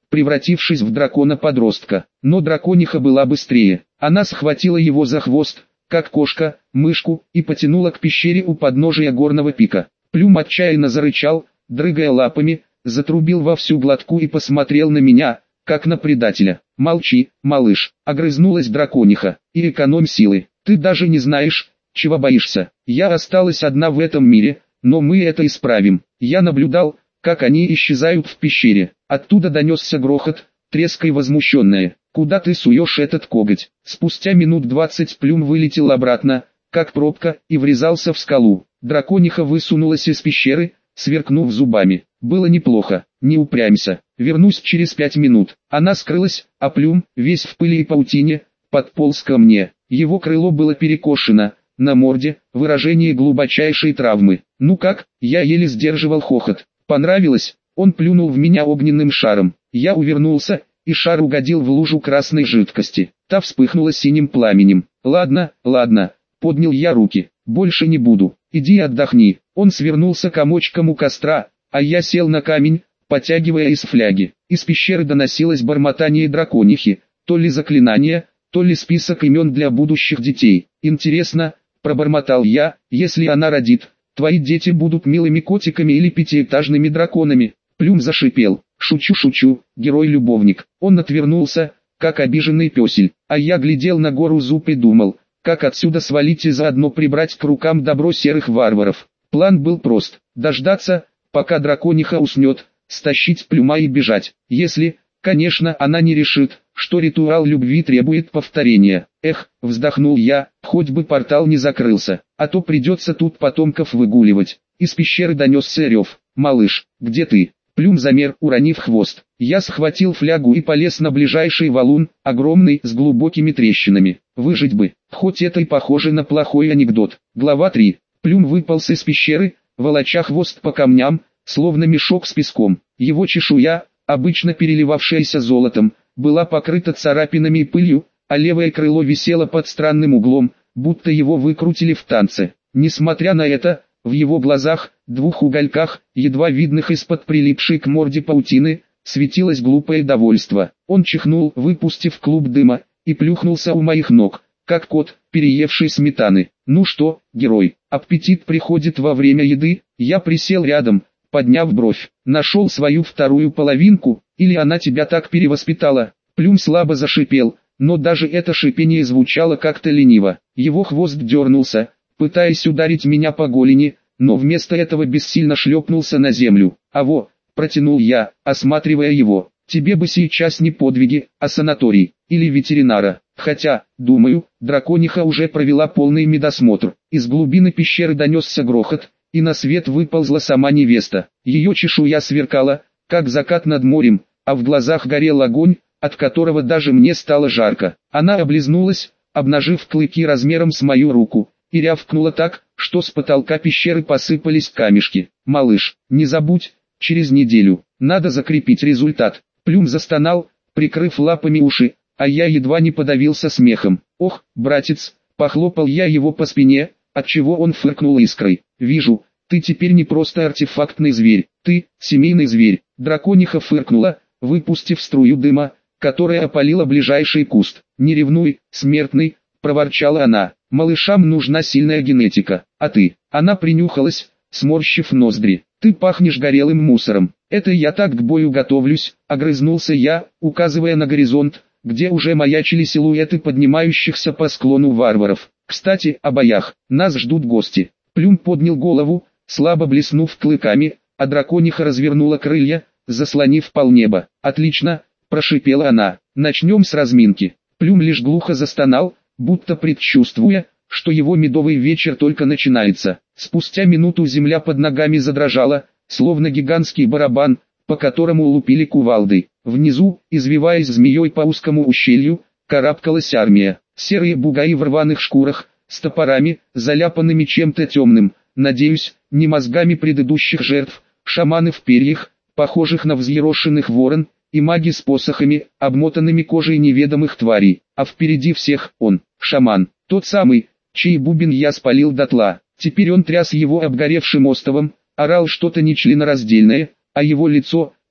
превратившись в дракона-подростка. Но дракониха была быстрее. Она схватила его за хвост, как кошка, мышку, и потянула к пещере у подножия горного пика. Плюм отчаянно зарычал, дрыгая лапами, затрубил во всю глотку и посмотрел на меня, как на предателя. «Молчи, малыш», — огрызнулась дракониха, — «и экономь силы. Ты даже не знаешь, чего боишься. Я осталась одна в этом мире, но мы это исправим». Я наблюдал, как они исчезают в пещере. Оттуда донесся грохот, треск и возмущенное. «Куда ты суешь этот коготь?» Спустя минут 20 Плюм вылетел обратно, как пробка, и врезался в скалу. Дракониха высунулась из пещеры, сверкнув зубами. «Было неплохо, не упрямься. Вернусь через 5 минут». Она скрылась, а Плюм, весь в пыли и паутине, подполз ко мне. Его крыло было перекошено, на морде выражение глубочайшей травмы. «Ну как?» Я еле сдерживал хохот. «Понравилось?» Он плюнул в меня огненным шаром. Я увернулся, и шар угодил в лужу красной жидкости. Та вспыхнула синим пламенем. «Ладно, ладно», — поднял я руки. «Больше не буду. Иди отдохни». Он свернулся комочком у костра, а я сел на камень, потягивая из фляги. Из пещеры доносилось бормотание драконихи, то ли заклинание, то ли список имен для будущих детей. «Интересно», — пробормотал я, — «если она родит, твои дети будут милыми котиками или пятиэтажными драконами». Плюм зашипел. «Шучу, герой-любовник». Он отвернулся, как обиженный пёсель, а я глядел на гору зуб и думал, как отсюда свалить и заодно прибрать к рукам добро серых варваров. План был прост: дождаться, пока дракониха уснет, стащить Плюма и бежать. Если, конечно, она не решит, что ритуал любви требует повторения. «Эх», — вздохнул я, — «хоть бы портал не закрылся, а то придется тут потомков выгуливать». Из пещеры донесся рев. «Малыш, где ты?» Плюм замер, уронив хвост. Я схватил флягу и полез на ближайший валун, огромный, с глубокими трещинами. Выжить бы, хоть это и похоже на плохой анекдот. Глава 3. Плюм выполз из пещеры, волоча хвост по камням, словно мешок с песком. Его чешуя, обычно переливавшаяся золотом, была покрыта царапинами и пылью, а левое крыло висело под странным углом, будто его выкрутили в танце. Несмотря на это, в его глазах, двух угольках, едва видных из-под прилипшей к морде паутины, светилось глупое довольство. Он чихнул, выпустив клуб дыма, и плюхнулся у моих ног, как кот, переевший сметаны. «Ну что, герой, аппетит приходит во время еды?» Я присел рядом, подняв бровь. «Нашел свою вторую половинку, или она тебя так перевоспитала?» Плюм слабо зашипел, но даже это шипение звучало как-то лениво. Его хвост дернулся, пытаясь ударить меня по голени, но вместо этого бессильно шлепнулся на землю. «Аво», — протянул я, осматривая его, — «тебе бы сейчас не подвиги, а санаторий, или ветеринара. Хотя, думаю, дракониха уже провела полный медосмотр». Из глубины пещеры донесся грохот, и на свет выползла сама невеста. Ее чешуя сверкала, как закат над морем, а в глазах горел огонь, от которого даже мне стало жарко. Она облизнулась, обнажив клыки размером с мою руку, и рявкнула так, что с потолка пещеры посыпались камешки. «Малыш, не забудь, через неделю, надо закрепить результат». Плюм застонал, прикрыв лапами уши, а я едва не подавился смехом. «Ох, братец», — похлопал я его по спине, отчего он фыркнул искрой. «Вижу, ты теперь не просто артефактный зверь, ты — семейный зверь». Дракониха фыркнула, выпустив струю дыма, которая опалила ближайший куст. «Не ревнуй, смертный», — проворчала она. «Малышам нужна сильная генетика, а ты...» Она принюхалась, сморщив ноздри. «Ты пахнешь горелым мусором». «Это я так к бою готовлюсь», — огрызнулся я, указывая на горизонт, где уже маячили силуэты поднимающихся по склону варваров. «Кстати, о боях, нас ждут гости». Плюм поднял голову, слабо блеснув клыками, а дракониха развернула крылья, заслонив полнеба. «Отлично», — прошипела она, — «начнем с разминки». Плюм лишь глухо застонал, будто предчувствуя, что его медовый вечер только начинается. Спустя минуту земля под ногами задрожала, словно гигантский барабан, по которому лупили кувалдой. Внизу, извиваясь змеей по узкому ущелью, карабкалась армия. Серые бугаи в рваных шкурах, с топорами, заляпанными чем-то темным, надеюсь, не мозгами предыдущих жертв, шаманы в перьях, похожих на взъерошенных ворон, и маги с посохами, обмотанными кожей неведомых тварей. А впереди всех он, шаман, тот самый, чей бубен я спалил дотла. Теперь он тряс его обгоревшим остовом, орал что-то нечленораздельное, а его лицо,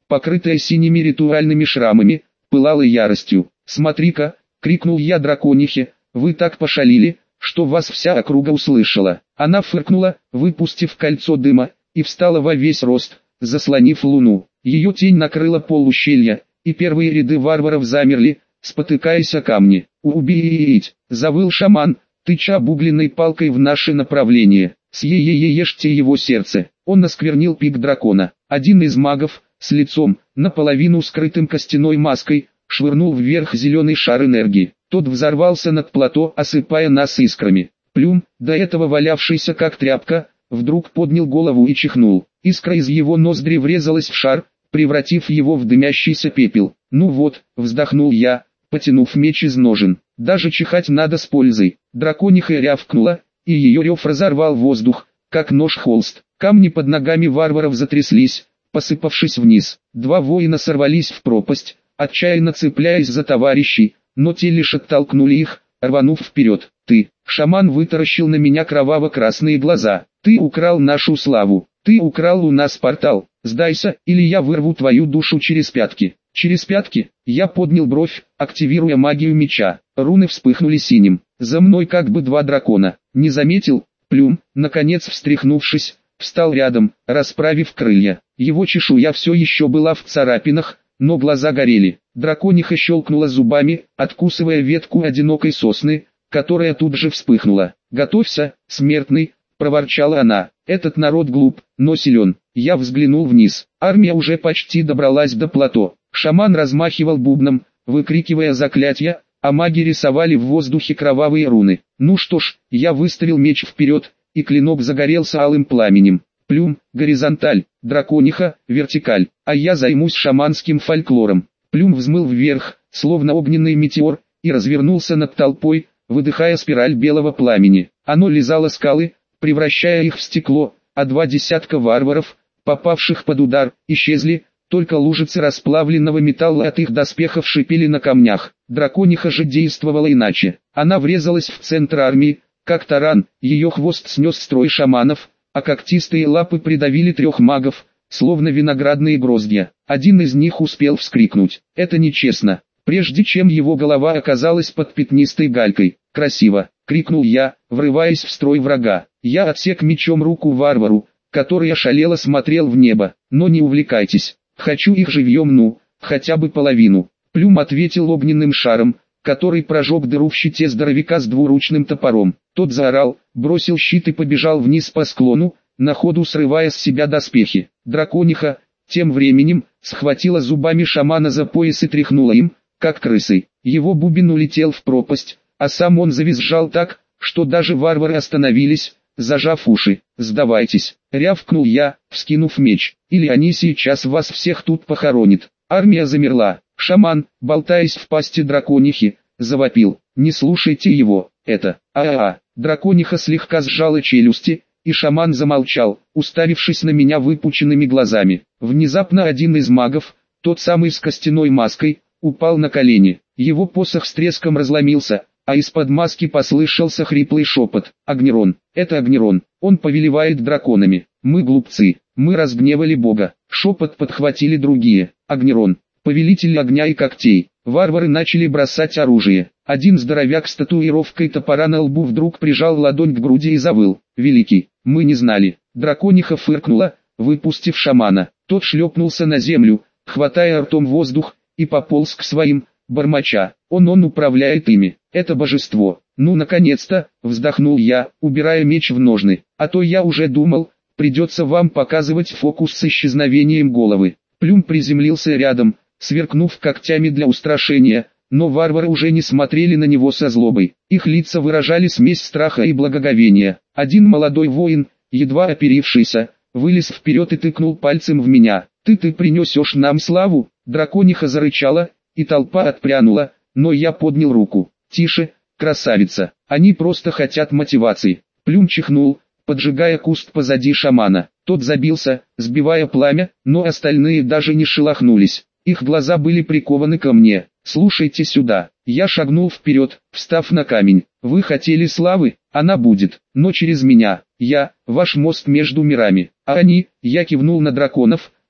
покрытая синими ритуальными шрамами, пылала яростью. «Смотри-ка!» — крикнул я драконихе, «вы так пошалили, что вас вся округа услышала». Она фыркнула, выпустив кольцо дыма, и встала во весь рост, заслонив луну. Ее тень накрыла пол ущелья, и первые ряды варваров замерли, спотыкаясь о камни. «Убить!» — завыл шаман, тыча обугленной палкой в наше направление. «Съешьте его сердце!» Он осквернил пик дракона. Один из магов, с лицом, наполовину скрытым костяной маской, швырнул вверх зеленый шар энергии. Тот взорвался над плато, осыпая нас искрами. Плюм, до этого валявшийся как тряпка, вдруг поднял голову и чихнул. Искра из его ноздри врезалась в шар, превратив его в дымящийся пепел. «Ну вот», — вздохнул я, потянув меч из ножен. «Даже чихать надо с пользой». Дракониха рявкнула, и ее рев разорвал воздух, как нож-холст. Камни под ногами варваров затряслись, посыпавшись вниз. Два воина сорвались в пропасть, отчаянно цепляясь за товарищей, но те лишь оттолкнули их, рванув вперед. «Ты!» — шаман вытаращил на меня кроваво-красные глаза. «Ты украл нашу славу! Ты украл у нас портал! Сдайся, или я вырву твою душу через пятки!» «Через пятки?» — я поднял бровь, активируя магию меча. Руны вспыхнули синим. За мной как бы два дракона. Не заметил? Плюм, наконец встряхнувшись, встал рядом, расправив крылья. Его чешуя все еще была в царапинах, но глаза горели. Дракониха щелкнула зубами, откусывая ветку одинокой сосны, которая тут же вспыхнула. «Готовься, смертный!» — проворчала она. «Этот народ глуп, но силен». Я взглянул вниз. Армия уже почти добралась до плато. Шаман размахивал бубном, выкрикивая заклятия, а маги рисовали в воздухе кровавые руны. Ну что ж, я выставил меч вперед, и клинок загорелся алым пламенем. Плюм, горизонталь, дракониха, вертикаль, а я займусь шаманским фольклором. Плюм взмыл вверх, словно огненный метеор, и развернулся над толпой, выдыхая спираль белого пламени. Оно лизало скалы, превращая их в стекло, а 20 варваров, попавших под удар, исчезли, только лужицы расплавленного металла от их доспехов шипели на камнях. Дракониха же действовала иначе. Она врезалась в центр армии, как таран, ее хвост снес строй шаманов, а когтистые лапы придавили 3 магов, словно виноградные гроздья. Один из них успел вскрикнуть: «Это нечестно!» прежде чем его голова оказалась под пятнистой галькой. «Красиво!» — крикнул я, врываясь в строй врага. Я отсек мечом руку варвару, который ошалело смотрел в небо. «Но не увлекайтесь, хочу их живьем, хотя бы половину». Плюм ответил огненным шаром, который прожег дыру в щите здоровяка с двуручным топором. Тот заорал, бросил щит и побежал вниз по склону, на ходу срывая с себя доспехи. Дракониха, тем временем, схватила зубами шамана за пояс и тряхнула им, как крысой. Его бубен улетел в пропасть, а сам он завизжал так, что даже варвары остановились, зажав уши. «Сдавайтесь!» — рявкнул я, вскинув меч. «Или они сейчас вас всех тут похоронят». Армия замерла. Шаман, болтаясь в пасти драконихи, завопил: «Не слушайте его, это Дракониха слегка сжала челюсти, и шаман замолчал, уставившись на меня выпученными глазами. Внезапно один из магов, тот самый с костяной маской, упал на колени. Его посох с треском разломился, а из-под маски послышался хриплый шепот: «Агнерон, это Агнерон, он повелевает драконами. Мы глупцы, мы разгневали Бога». Шепот подхватили другие: «Агнерон, повелитель огня и когтей». Варвары начали бросать оружие. Один здоровяк с татуировкой топора на лбу вдруг прижал ладонь к груди и завыл: «Великий, мы не знали». Дракониха фыркнула, выпустив шамана. Тот шлепнулся на землю, хватая ртом воздух, и пополз к своим, бормоча: Он управляет ими, это божество». «Ну наконец-то», — вздохнул я, убирая меч в ножны, «а то я уже думал, придется вам показывать фокус с исчезновением головы». Плюм приземлился рядом, сверкнув когтями для устрашения, но варвары уже не смотрели на него со злобой. Их лица выражали смесь страха и благоговения. Один молодой воин, едва оперившийся, вылез вперед и тыкнул пальцем в меня: «Ты принесешь нам славу?» Дракониха зарычала, и толпа отпрянула, но я поднял руку: «Тише, красавица, они просто хотят мотивации». Плюм чихнул, поджигая куст позади шамана. Тот забился, сбивая пламя, но остальные даже не шелохнулись. Их глаза были прикованы ко мне. «Слушайте сюда». Я шагнул вперед, встав на камень. «Вы хотели славы? Она будет, но через меня. Я, ваш мост между мирами. А они», я кивнул на драконов,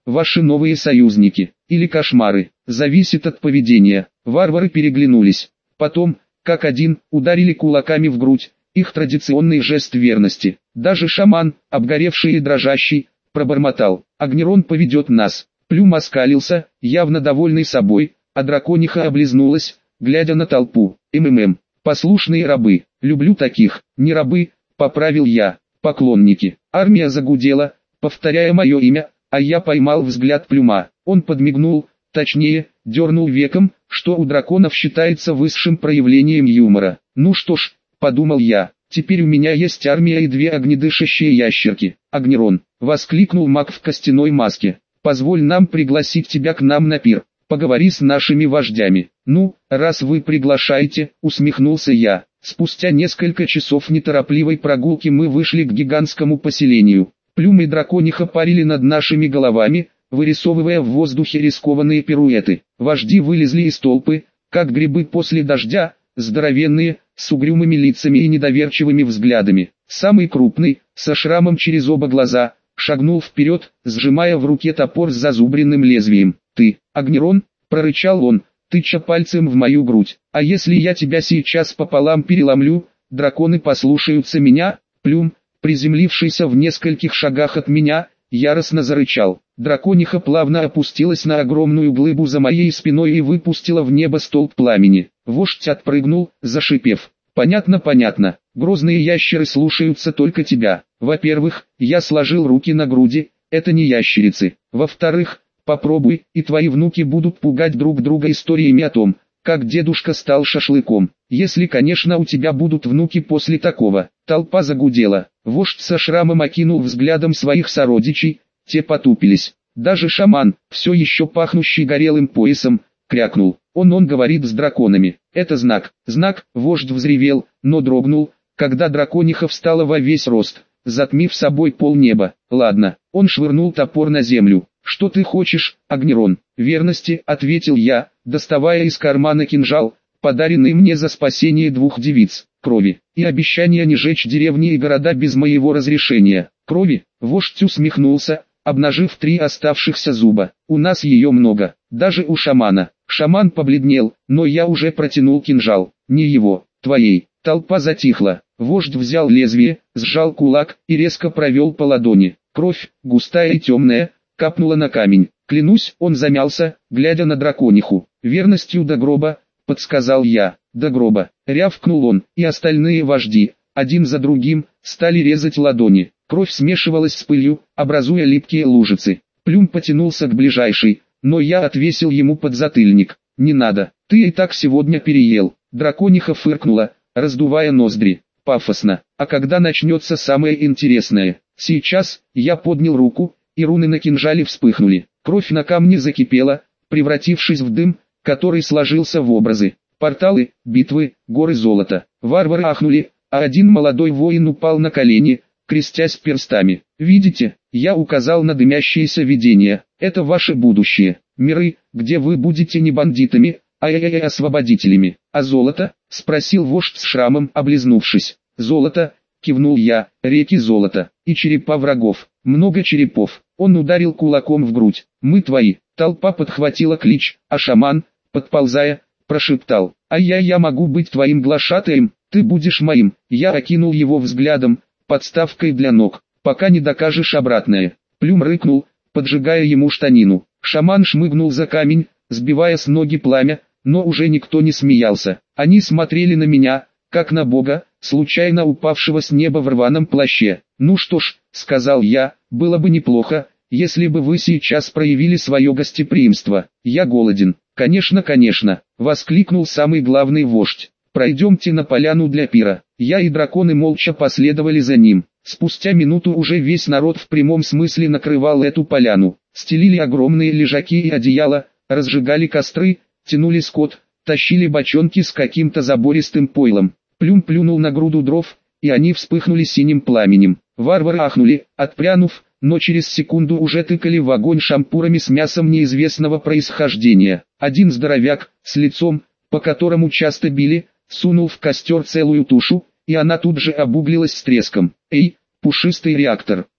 ваши новые союзники, или кошмары, зависит от поведения. Варвары переглянулись. Потом, как один, ударили кулаками в грудь, их традиционный жест верности. Даже шаман, обгоревший и дрожащий, пробормотал: «Агнерон поведет нас». Плюм оскалился, явно довольный собой, а дракониха облизнулась, глядя на толпу. Послушные рабы, люблю таких, не рабы, поправил я, поклонники. Армия загудела, повторяя мое имя, а я поймал взгляд Плюма. Он подмигнул, точнее, дернул веком, что у драконов считается высшим проявлением юмора. Ну что ж, подумал я, теперь у меня есть армия и две огнедышащие ящерки. Агнерон, воскликнул маг в костяной маске, позволь нам пригласить тебя к нам на пир. Поговори с нашими вождями. Ну, раз вы приглашаете, усмехнулся я. Спустя несколько часов неторопливой прогулки мы вышли к гигантскому поселению. Плюм и дракониха парили над нашими головами, вырисовывая в воздухе рискованные пируэты. Вожди вылезли из толпы, как грибы после дождя, здоровенные, с угрюмыми лицами и недоверчивыми взглядами. Самый крупный, со шрамом через оба глаза, шагнул вперед, сжимая в руке топор с зазубренным лезвием. «Ты, Агнерон?» – прорычал он, тыча пальцем в мою грудь. «А если я тебя сейчас пополам переломлю, драконы послушаются меня?» Плюм, приземлившийся в нескольких шагах от меня, яростно зарычал. Дракониха плавно опустилась на огромную глыбу за моей спиной и выпустила в небо столб пламени. Вождь отпрыгнул, зашипев: «Понятно, понятно, грозные ящеры слушаются только тебя. Во-первых, я сложил руки на груди, это не ящерицы. Во-вторых, попробуй, и твои внуки будут пугать друг друга историями о том, как дедушка стал шашлыком. Если, конечно, у тебя будут внуки после такого». Толпа загудела. Вождь со шрамом окинул взглядом своих сородичей, те потупились. Даже шаман, все еще пахнущий горелым поясом, крякнул. Он говорит с драконами. Это знак. Знак, вождь взревел, но дрогнул, когда дракониха встала во весь рост, затмив собой полнеба. Ладно, он швырнул топор на землю. «Что ты хочешь, Агнерон?» «Верности», — ответил я, доставая из кармана кинжал, подаренный мне за спасение двух девиц. «Крови, и обещание не жечь деревни и города без моего разрешения». «Крови?» — вождь усмехнулся, обнажив 3 оставшихся зуба. «У нас ее много, даже у шамана». Шаман побледнел, но я уже протянул кинжал. «Не его, твоей». Толпа затихла. Вождь взял лезвие, сжал кулак и резко провел по ладони. Кровь, густая и темная, капнула на камень. Клянусь, он замялся, глядя на дракониху. «Верностью до гроба», — подсказал я. «До гроба», — рявкнул он, и остальные вожди, один за другим, стали резать ладони. Кровь смешивалась с пылью, образуя липкие лужицы. Плюм потянулся к ближайшей, но я отвесил ему подзатыльник. «Не надо, ты и так сегодня переел». Дракониха фыркнула, раздувая ноздри. «Пафосно. А когда начнется самое интересное?» «Сейчас». Я поднял руку, и руны на кинжале вспыхнули. Кровь на камне закипела, превратившись в дым, который сложился в образы. Порталы, битвы, горы золота. Варвары ахнули, а один молодой воин упал на колени, крестясь перстами. «Видите?» — я указал на дымящиеся видения. «Это ваше будущее. Миры, где вы будете не бандитами, а освободителями». «А золото?» — спросил вождь с шрамом, облизнувшись. «Золото?» — кивнул я. «Реки золота. И черепа врагов. Много черепов». Он ударил кулаком в грудь. «Мы твои». Толпа подхватила клич, а шаман, подползая, прошептал: «А я могу быть твоим глашатаем, ты будешь моим». Я окинул его взглядом, подставкой для ног, пока не докажешь обратное. Плюм рыкнул, поджигая ему штанину. Шаман шмыгнул за камень, сбивая с ноги пламя, но уже никто не смеялся. Они смотрели на меня, как на бога, случайно упавшего с неба в рваном плаще. «Ну что ж», — сказал я, — «было бы неплохо, если бы вы сейчас проявили свое гостеприимство. Я голоден». «Конечно, конечно», — воскликнул самый главный вождь. «Пройдемте на поляну для пира». Я и драконы молча последовали за ним. Спустя минуту уже весь народ в прямом смысле накрывал эту поляну. Стелили огромные лежаки и одеяла, разжигали костры, тянули скот, тащили бочонки с каким-то забористым пойлом. Плюм плюнул на груду дров, и они вспыхнули синим пламенем. Варвары ахнули, отпрянув, но через секунду уже тыкали в огонь шампурами с мясом неизвестного происхождения. Один здоровяк, с лицом, по которому часто били, сунул в костер целую тушу, и она тут же обуглилась с треском. «Эй, пушистый реактор,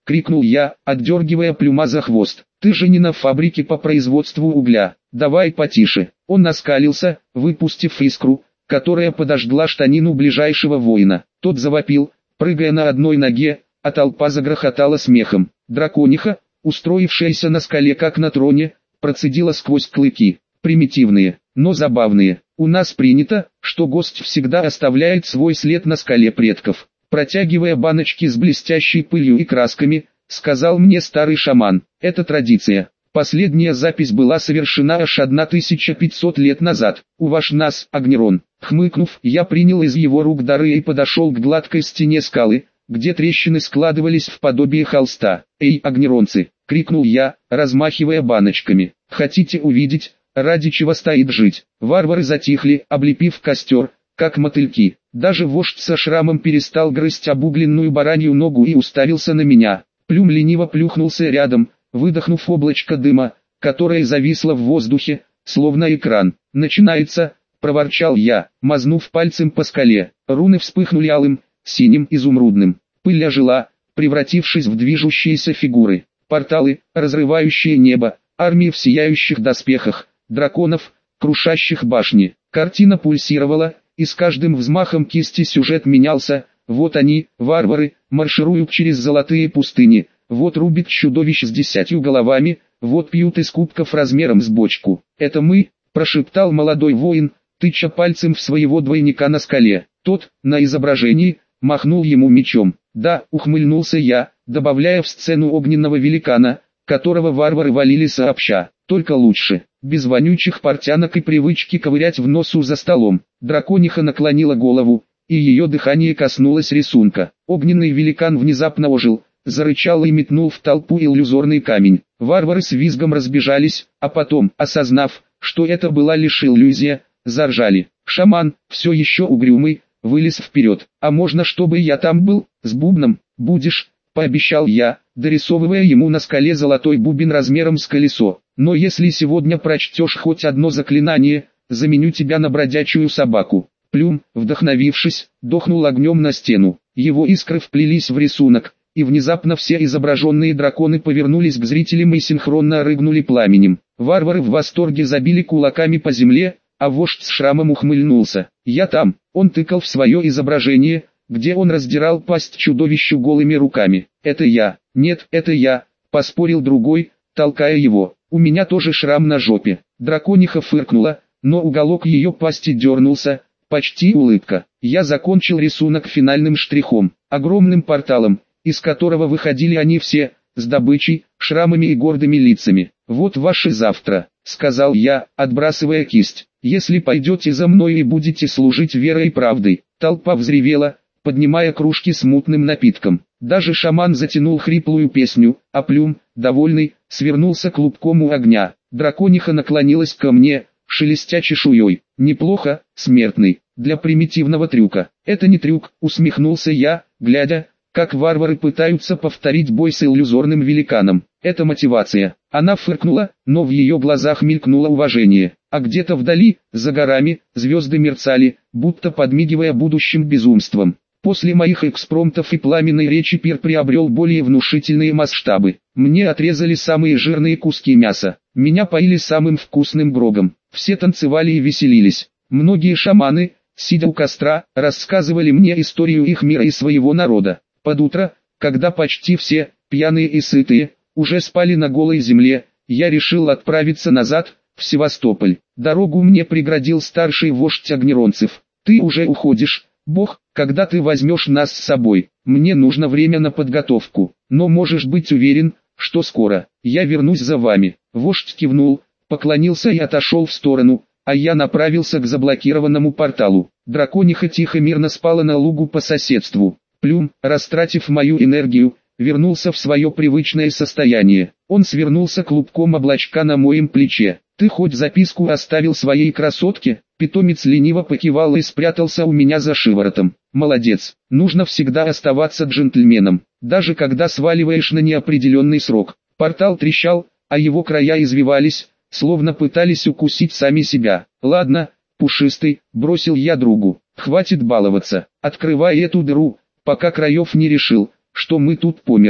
крикнул я, отдергивая Плюма за хвост. «Ты же не на фабрике по производству угля, давай потише». Он оскалился, выпустив искру, которая подожгла штанину ближайшего воина. Тот завопил, прыгая на одной ноге, а толпа загрохотала смехом. Дракониха, устроившаяся на скале как на троне, процедила сквозь клыки. «Примитивные, но забавные. У нас принято, что гость всегда оставляет свой след на скале предков». Протягивая баночки с блестящей пылью и красками, сказал мне старый шаман: «Это традиция. Последняя запись была совершена аж 1500 лет назад. Уваж нас, Агнерон». Хмыкнув, я принял из его рук дары и подошел к гладкой стене скалы, где трещины складывались в подобие холста. «Эй, агнеронцы!» — крикнул я, размахивая баночками. «Хотите увидеть, ради чего стоит жить?» Варвары затихли, облепив костер, как мотыльки. Даже вождь со шрамом перестал грызть обугленную баранью ногу и уставился на меня. Плюм лениво плюхнулся рядом, выдохнув облачко дыма, которое зависло в воздухе, словно экран. «Начинается!» — проворчал я, мазнув пальцем по скале. Руны вспыхнули алым, синим, изумрудным. Пыль ожила, превратившись в движущиеся фигуры. Порталы, разрывающие небо, армии в сияющих доспехах, драконов, крушащих башни. Картина пульсировала, и с каждым взмахом кисти сюжет менялся. Вот они, варвары, маршируют через золотые пустыни, вот рубят чудовищ с 10 головами, вот пьют из кубков размером с бочку. «Это мы», — прошептал молодой воин, тыча пальцем в своего двойника на скале. Тот, на изображении, махнул ему мечом. «Да», — ухмыльнулся я, добавляя в сцену огненного великана, которого варвары валили сообща, только лучше, без вонючих портянок и привычки ковырять в носу за столом. Дракониха наклонила голову, и ее дыхание коснулось рисунка. Огненный великан внезапно ожил, зарычал и метнул в толпу иллюзорный камень. Варвары с визгом разбежались, а потом, осознав, что это была лишь иллюзия, заржали. Шаман, все еще угрюмый, вылез вперед. «А можно, чтобы я там был, с бубном, будешь?» — пообещал я, дорисовывая ему на скале золотой бубен размером с колесо. «Но если сегодня прочтешь хоть одно заклинание, заменю тебя на бродячую собаку». Плюм, вдохновившись, дохнул огнем на стену. Его искры вплелись в рисунок, и внезапно все изображенные драконы повернулись к зрителям и синхронно рыгнули пламенем. Варвары в восторге забили кулаками по земле, а вождь с шрамом ухмыльнулся. «Я там», — он тыкал в свое изображение, где он раздирал пасть чудовищу голыми руками. «Это я». «Нет, это я», — поспорил другой, толкая его. «У меня тоже шрам на жопе». Дракониха фыркнула, но уголок ее пасти дернулся, почти улыбка. Я закончил рисунок финальным штрихом, огромным порталом, из которого выходили они все, с добычей, шрамами и гордыми лицами. «Вот ваше завтра», — сказал я, отбрасывая кисть. «Если пойдете за мной и будете служить верой и правдой». Толпа взревела, поднимая кружки с мутным напитком. Даже шаман затянул хриплую песню, а Плюм, довольный, свернулся клубком у огня. Дракониха наклонилась ко мне, шелестя чешуей. «Неплохо, смертный, для примитивного трюка». «Это не трюк», — усмехнулся я, глядя, как варвары пытаются повторить бой с иллюзорным великаном. «Это мотивация». Она фыркнула, но в ее глазах мелькнуло уважение. А где-то вдали, за горами, звезды мерцали, будто подмигивая будущим безумством. После моих экспромтов и пламенной речи пир приобрел более внушительные масштабы. Мне отрезали самые жирные куски мяса. Меня поили самым вкусным грогом. Все танцевали и веселились. Многие шаманы, сидя у костра, рассказывали мне историю их мира и своего народа. Под утро, когда почти все, пьяные и сытые, уже спали на голой земле, я решил отправиться назад, в Севастополь. Дорогу мне преградил старший вождь агнеронцев. «Ты уже уходишь, бог, когда ты возьмешь нас с собой? Мне нужно время на подготовку, но можешь быть уверен, что скоро я вернусь за вами». Вождь кивнул, поклонился и отошел в сторону, а я направился к заблокированному порталу. Дракониха тихо мирно спала на лугу по соседству. Плюм, растратив мою энергию, вернулся в свое привычное состояние. Он свернулся клубком облачка на моем плече. «Ты хоть записку оставил своей красотке?» Питомец лениво покивал и спрятался у меня за шиворотом. «Молодец, нужно всегда оставаться джентльменом, даже когда сваливаешь на неопределенный срок». Портал трещал, а его края извивались, словно пытались укусить сами себя. «Ладно, пушистый», — бросил я другу, — «хватит баловаться, открывай эту дыру, пока краев не решил, что мы тут померли».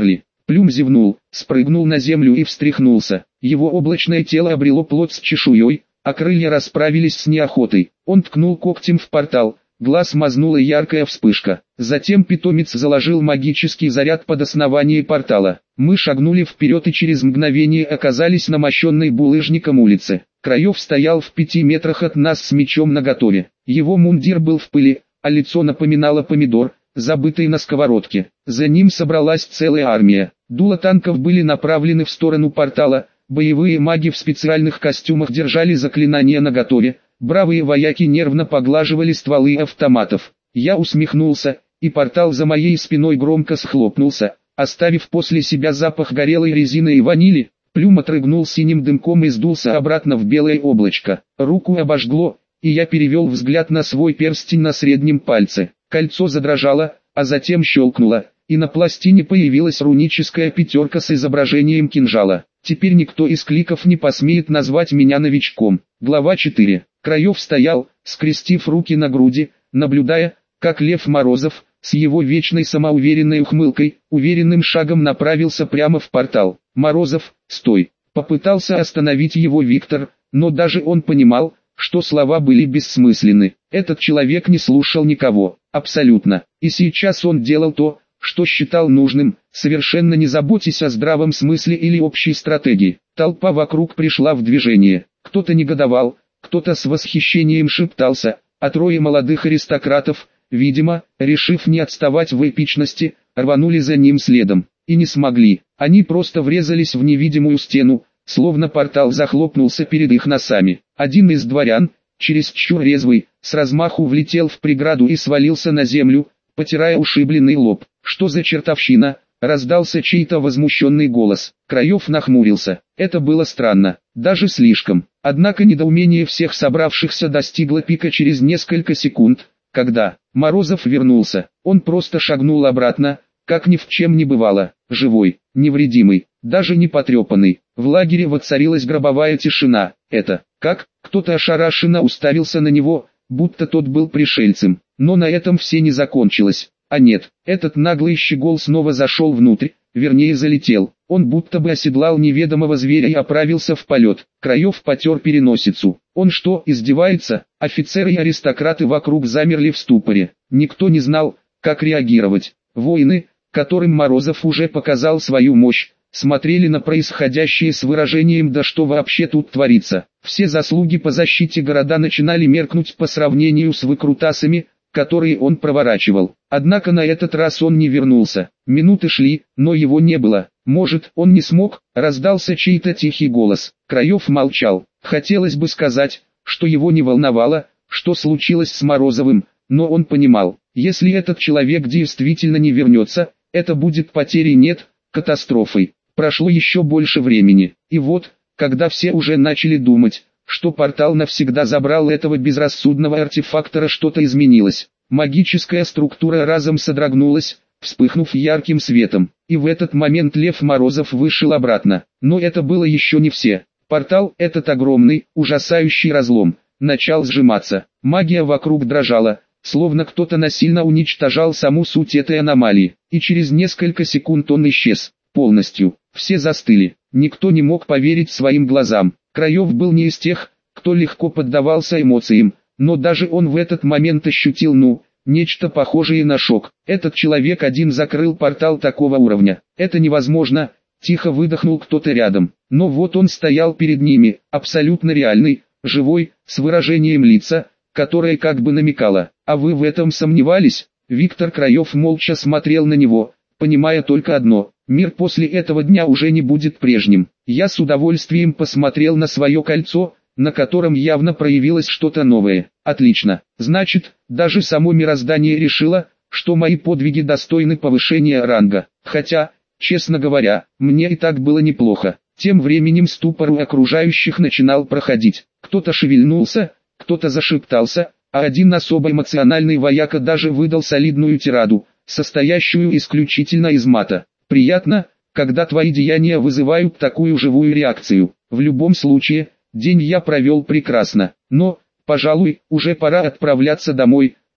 Плюм зевнул, спрыгнул на землю и встряхнулся. Его облачное тело обрело плоть с чешуей, а крылья расправились с неохотой. Он ткнул когтем в портал, глаз мазнула яркая вспышка. Затем питомец заложил магический заряд под основание портала. Мы шагнули вперед и через мгновение оказались на мощенной булыжником улице. Краев стоял в 5 метрах от нас с мечом наготове. Его мундир был в пыли, а лицо напоминало помидор, забытый на сковородке. За ним собралась целая армия. Дула танков были направлены в сторону портала, боевые маги в специальных костюмах держали заклинания наготове, бравые вояки нервно поглаживали стволы автоматов. Я усмехнулся, и портал за моей спиной громко схлопнулся, оставив после себя запах горелой резины и ванили. Плюм отрыгнул синим дымком и сдулся обратно в белое облачко. Руку обожгло, и я перевел взгляд на свой перстень на среднем пальце. Кольцо задрожало, а затем щелкнуло, и на пластине появилась руническая пятерка с изображением кинжала. Теперь никто из кликов не посмеет назвать меня новичком. Глава 4. Краев стоял, скрестив руки на груди, наблюдая, как Лев Морозов, с его вечной самоуверенной ухмылкой, уверенным шагом направился прямо в портал. «Морозов, стой!» Попытался остановить его Виктор, но даже он понимал, что слова были бессмысленны. Этот человек не слушал никого, абсолютно. И сейчас он делал то, что считал нужным, совершенно не заботясь о здравом смысле или общей стратегии. Толпа вокруг пришла в движение. Кто-то негодовал, кто-то с восхищением шептался, а трое молодых аристократов, видимо, решив не отставать в эпичности, рванули за ним следом. И не смогли. Они просто врезались в невидимую стену, словно портал захлопнулся перед их носами. Один из дворян, чересчур резвый, с размаху влетел в преграду и свалился на землю, потирая ушибленный лоб. «Что за чертовщина?» — раздался чей-то возмущенный голос. Краев нахмурился. Это было странно, даже слишком. Однако недоумение всех собравшихся достигло пика через несколько секунд, когда Морозов вернулся. Он просто шагнул обратно, как ни в чем не бывало, живой, невредимый, даже не потрепанный. В лагере воцарилась гробовая тишина. Это, как? Кто-то ошарашенно уставился на него, будто тот был пришельцем. Но на этом все не закончилось. А нет, этот наглый щегол снова зашел внутрь, вернее залетел. Он будто бы оседлал неведомого зверя и отправился в полет. Краев потер переносицу. Он что, издевается? Офицеры и аристократы вокруг замерли в ступоре. Никто не знал, как реагировать. Воины, которым Морозов уже показал свою мощь, смотрели на происходящее с выражением «да что вообще тут творится?». Все заслуги по защите города начинали меркнуть по сравнению с выкрутасами, которые он проворачивал. Однако на этот раз он не вернулся. Минуты шли, но его не было. «Может, он не смог?» — раздался чей-то тихий голос. Краев молчал. Хотелось бы сказать, что его не волновало, что случилось с Морозовым, но он понимал, если этот человек действительно не вернется, это будет потерей нет, катастрофой. Прошло еще больше времени, и вот, когда все уже начали думать, что портал навсегда забрал этого безрассудного артефактора, что-то изменилось. Магическая структура разом содрогнулась, вспыхнув ярким светом, и в этот момент Лев Морозов вышел обратно. Но это было еще не все. Портал, этот огромный, ужасающий разлом, начал сжиматься. Магия вокруг дрожала, словно кто-то насильно уничтожал саму суть этой аномалии, и через несколько секунд он исчез, полностью. Все застыли, никто не мог поверить своим глазам. Краев был не из тех, кто легко поддавался эмоциям, но даже он в этот момент ощутил нечто похожее на шок. Этот человек один закрыл портал такого уровня. Это невозможно, тихо выдохнул кто-то рядом. Но вот он стоял перед ними, абсолютно реальный, живой, с выражением лица, которое как бы намекало: «А вы в этом сомневались?» Виктор Краев молча смотрел на него, понимая только одно: мир после этого дня уже не будет прежним. Я с удовольствием посмотрел на свое кольцо, на котором явно проявилось что-то новое. Отлично, значит, даже само мироздание решило, что мои подвиги достойны повышения ранга. Хотя, честно говоря, мне и так было неплохо. Тем временем ступор у окружающих начинал проходить. Кто-то шевельнулся, кто-то зашептался, а один особо эмоциональный вояка даже выдал солидную тираду, состоящую исключительно из мата. Приятно, когда твои деяния вызывают такую живую реакцию. В любом случае, день я провел прекрасно, но, пожалуй, уже пора отправляться домой,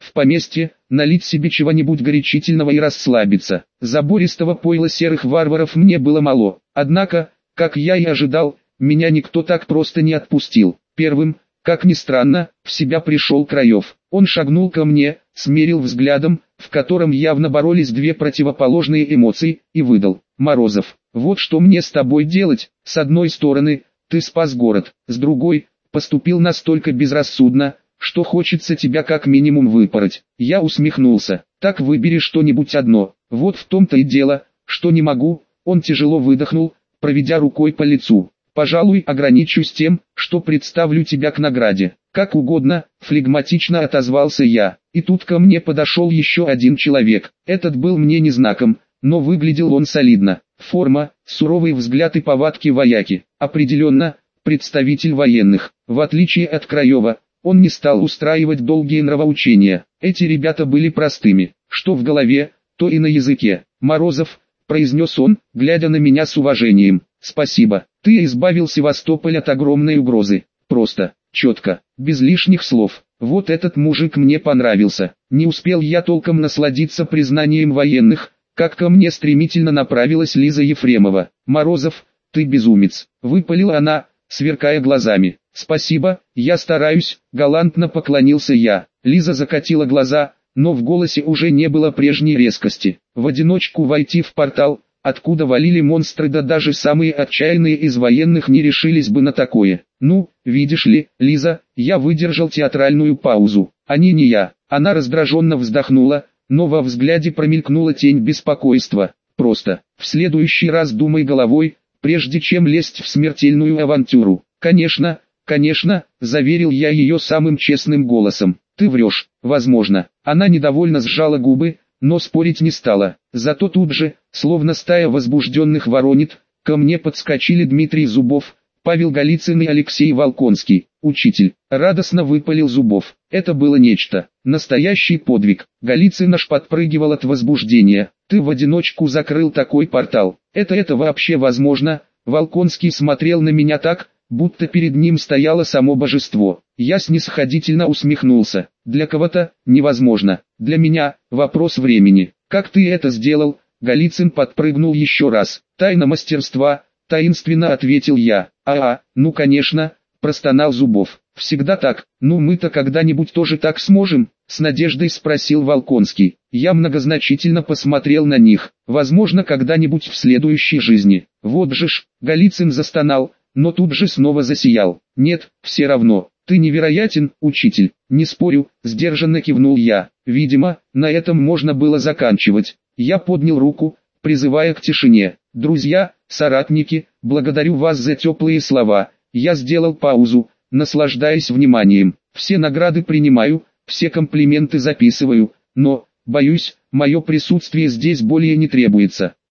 в поместье, налить себе чего-нибудь горячительного и расслабиться. Забористого пойла серых варваров мне было мало. Однако, как я и ожидал, меня никто так просто не отпустил. Первым, как ни странно, в себя пришел Краев. Он шагнул ко мне, смерил взглядом, в котором явно боролись две противоположные эмоции, и выдал: «Морозов, вот что мне с тобой делать? С одной стороны, ты спас город, с другой, поступил настолько безрассудно, что хочется тебя как минимум выпороть». Я усмехнулся. «Так выбери что-нибудь одно». «Вот в том-то и дело, что не могу». Он тяжело выдохнул, проведя рукой по лицу. «Пожалуй, ограничусь тем, что представлю тебя к награде». «Как угодно», флегматично отозвался я. И тут ко мне подошел еще один человек. Этот был мне не знаком, но выглядел он солидно. Форма, суровый взгляд и повадки вояки. Определенно, представитель военных. В отличие от Краева, он не стал устраивать долгие нравоучения. Эти ребята были простыми, что в голове, то и на языке. «Морозов», произнес он, глядя на меня с уважением, «спасибо, ты избавил Севастополь от огромной угрозы». Просто, четко, без лишних слов. Вот этот мужик мне понравился. Не успел я толком насладиться признанием военных, как ко мне стремительно направилась Лиза Ефремова. «Морозов, ты безумец», выпалила она, сверкая глазами. «Спасибо, я стараюсь», галантно поклонился я. Лиза закатила глаза, но в голосе уже не было прежней резкости. В одиночку войти в портал, откуда валили монстры, да даже самые отчаянные из военных не решились бы на такое. «Ну, видишь ли, Лиза», я выдержал театральную паузу. «Они не я». Она раздраженно вздохнула, но во взгляде промелькнула тень беспокойства. «Просто, в следующий раз думай головой, прежде чем лезть в смертельную авантюру». «Конечно, конечно», заверил я ее самым честным голосом. «Ты врешь». «Возможно». Она недовольно сжала губы, но спорить не стала. Зато тут же, словно стая возбужденных воронит, ко мне подскочили Дмитрий Зубов, Павел Голицын и Алексей Волконский. «Учитель», радостно выпалил Зубов. Это было нечто, настоящий подвиг. Голицын аж подпрыгивал от возбуждения. «Ты в одиночку закрыл такой портал. Это вообще возможно?» Волконский смотрел на меня так, будто перед ним стояло само божество. Я снисходительно усмехнулся. «Для кого-то невозможно. Для меня вопрос времени». «Как ты это сделал?» Голицын подпрыгнул еще раз. «Тайна мастерства», таинственно ответил я. Ну конечно», простонал Зубов. «Всегда так. Ну мы-то когда-нибудь тоже так сможем?» С надеждой спросил Волконский. Я многозначительно посмотрел на них. «Возможно, когда-нибудь в следующей жизни». «Вот же ж», Голицын застонал, но тут же снова засиял. «Нет, все равно. Ты невероятен, учитель». «Не спорю», сдержанно кивнул я. Видимо, на этом можно было заканчивать. Я поднял руку, призывая к тишине. «Друзья, соратники, благодарю вас за теплые слова». Я сделал паузу, наслаждаясь вниманием. «Все награды принимаю, все комплименты записываю, но, боюсь, мое присутствие здесь более не требуется».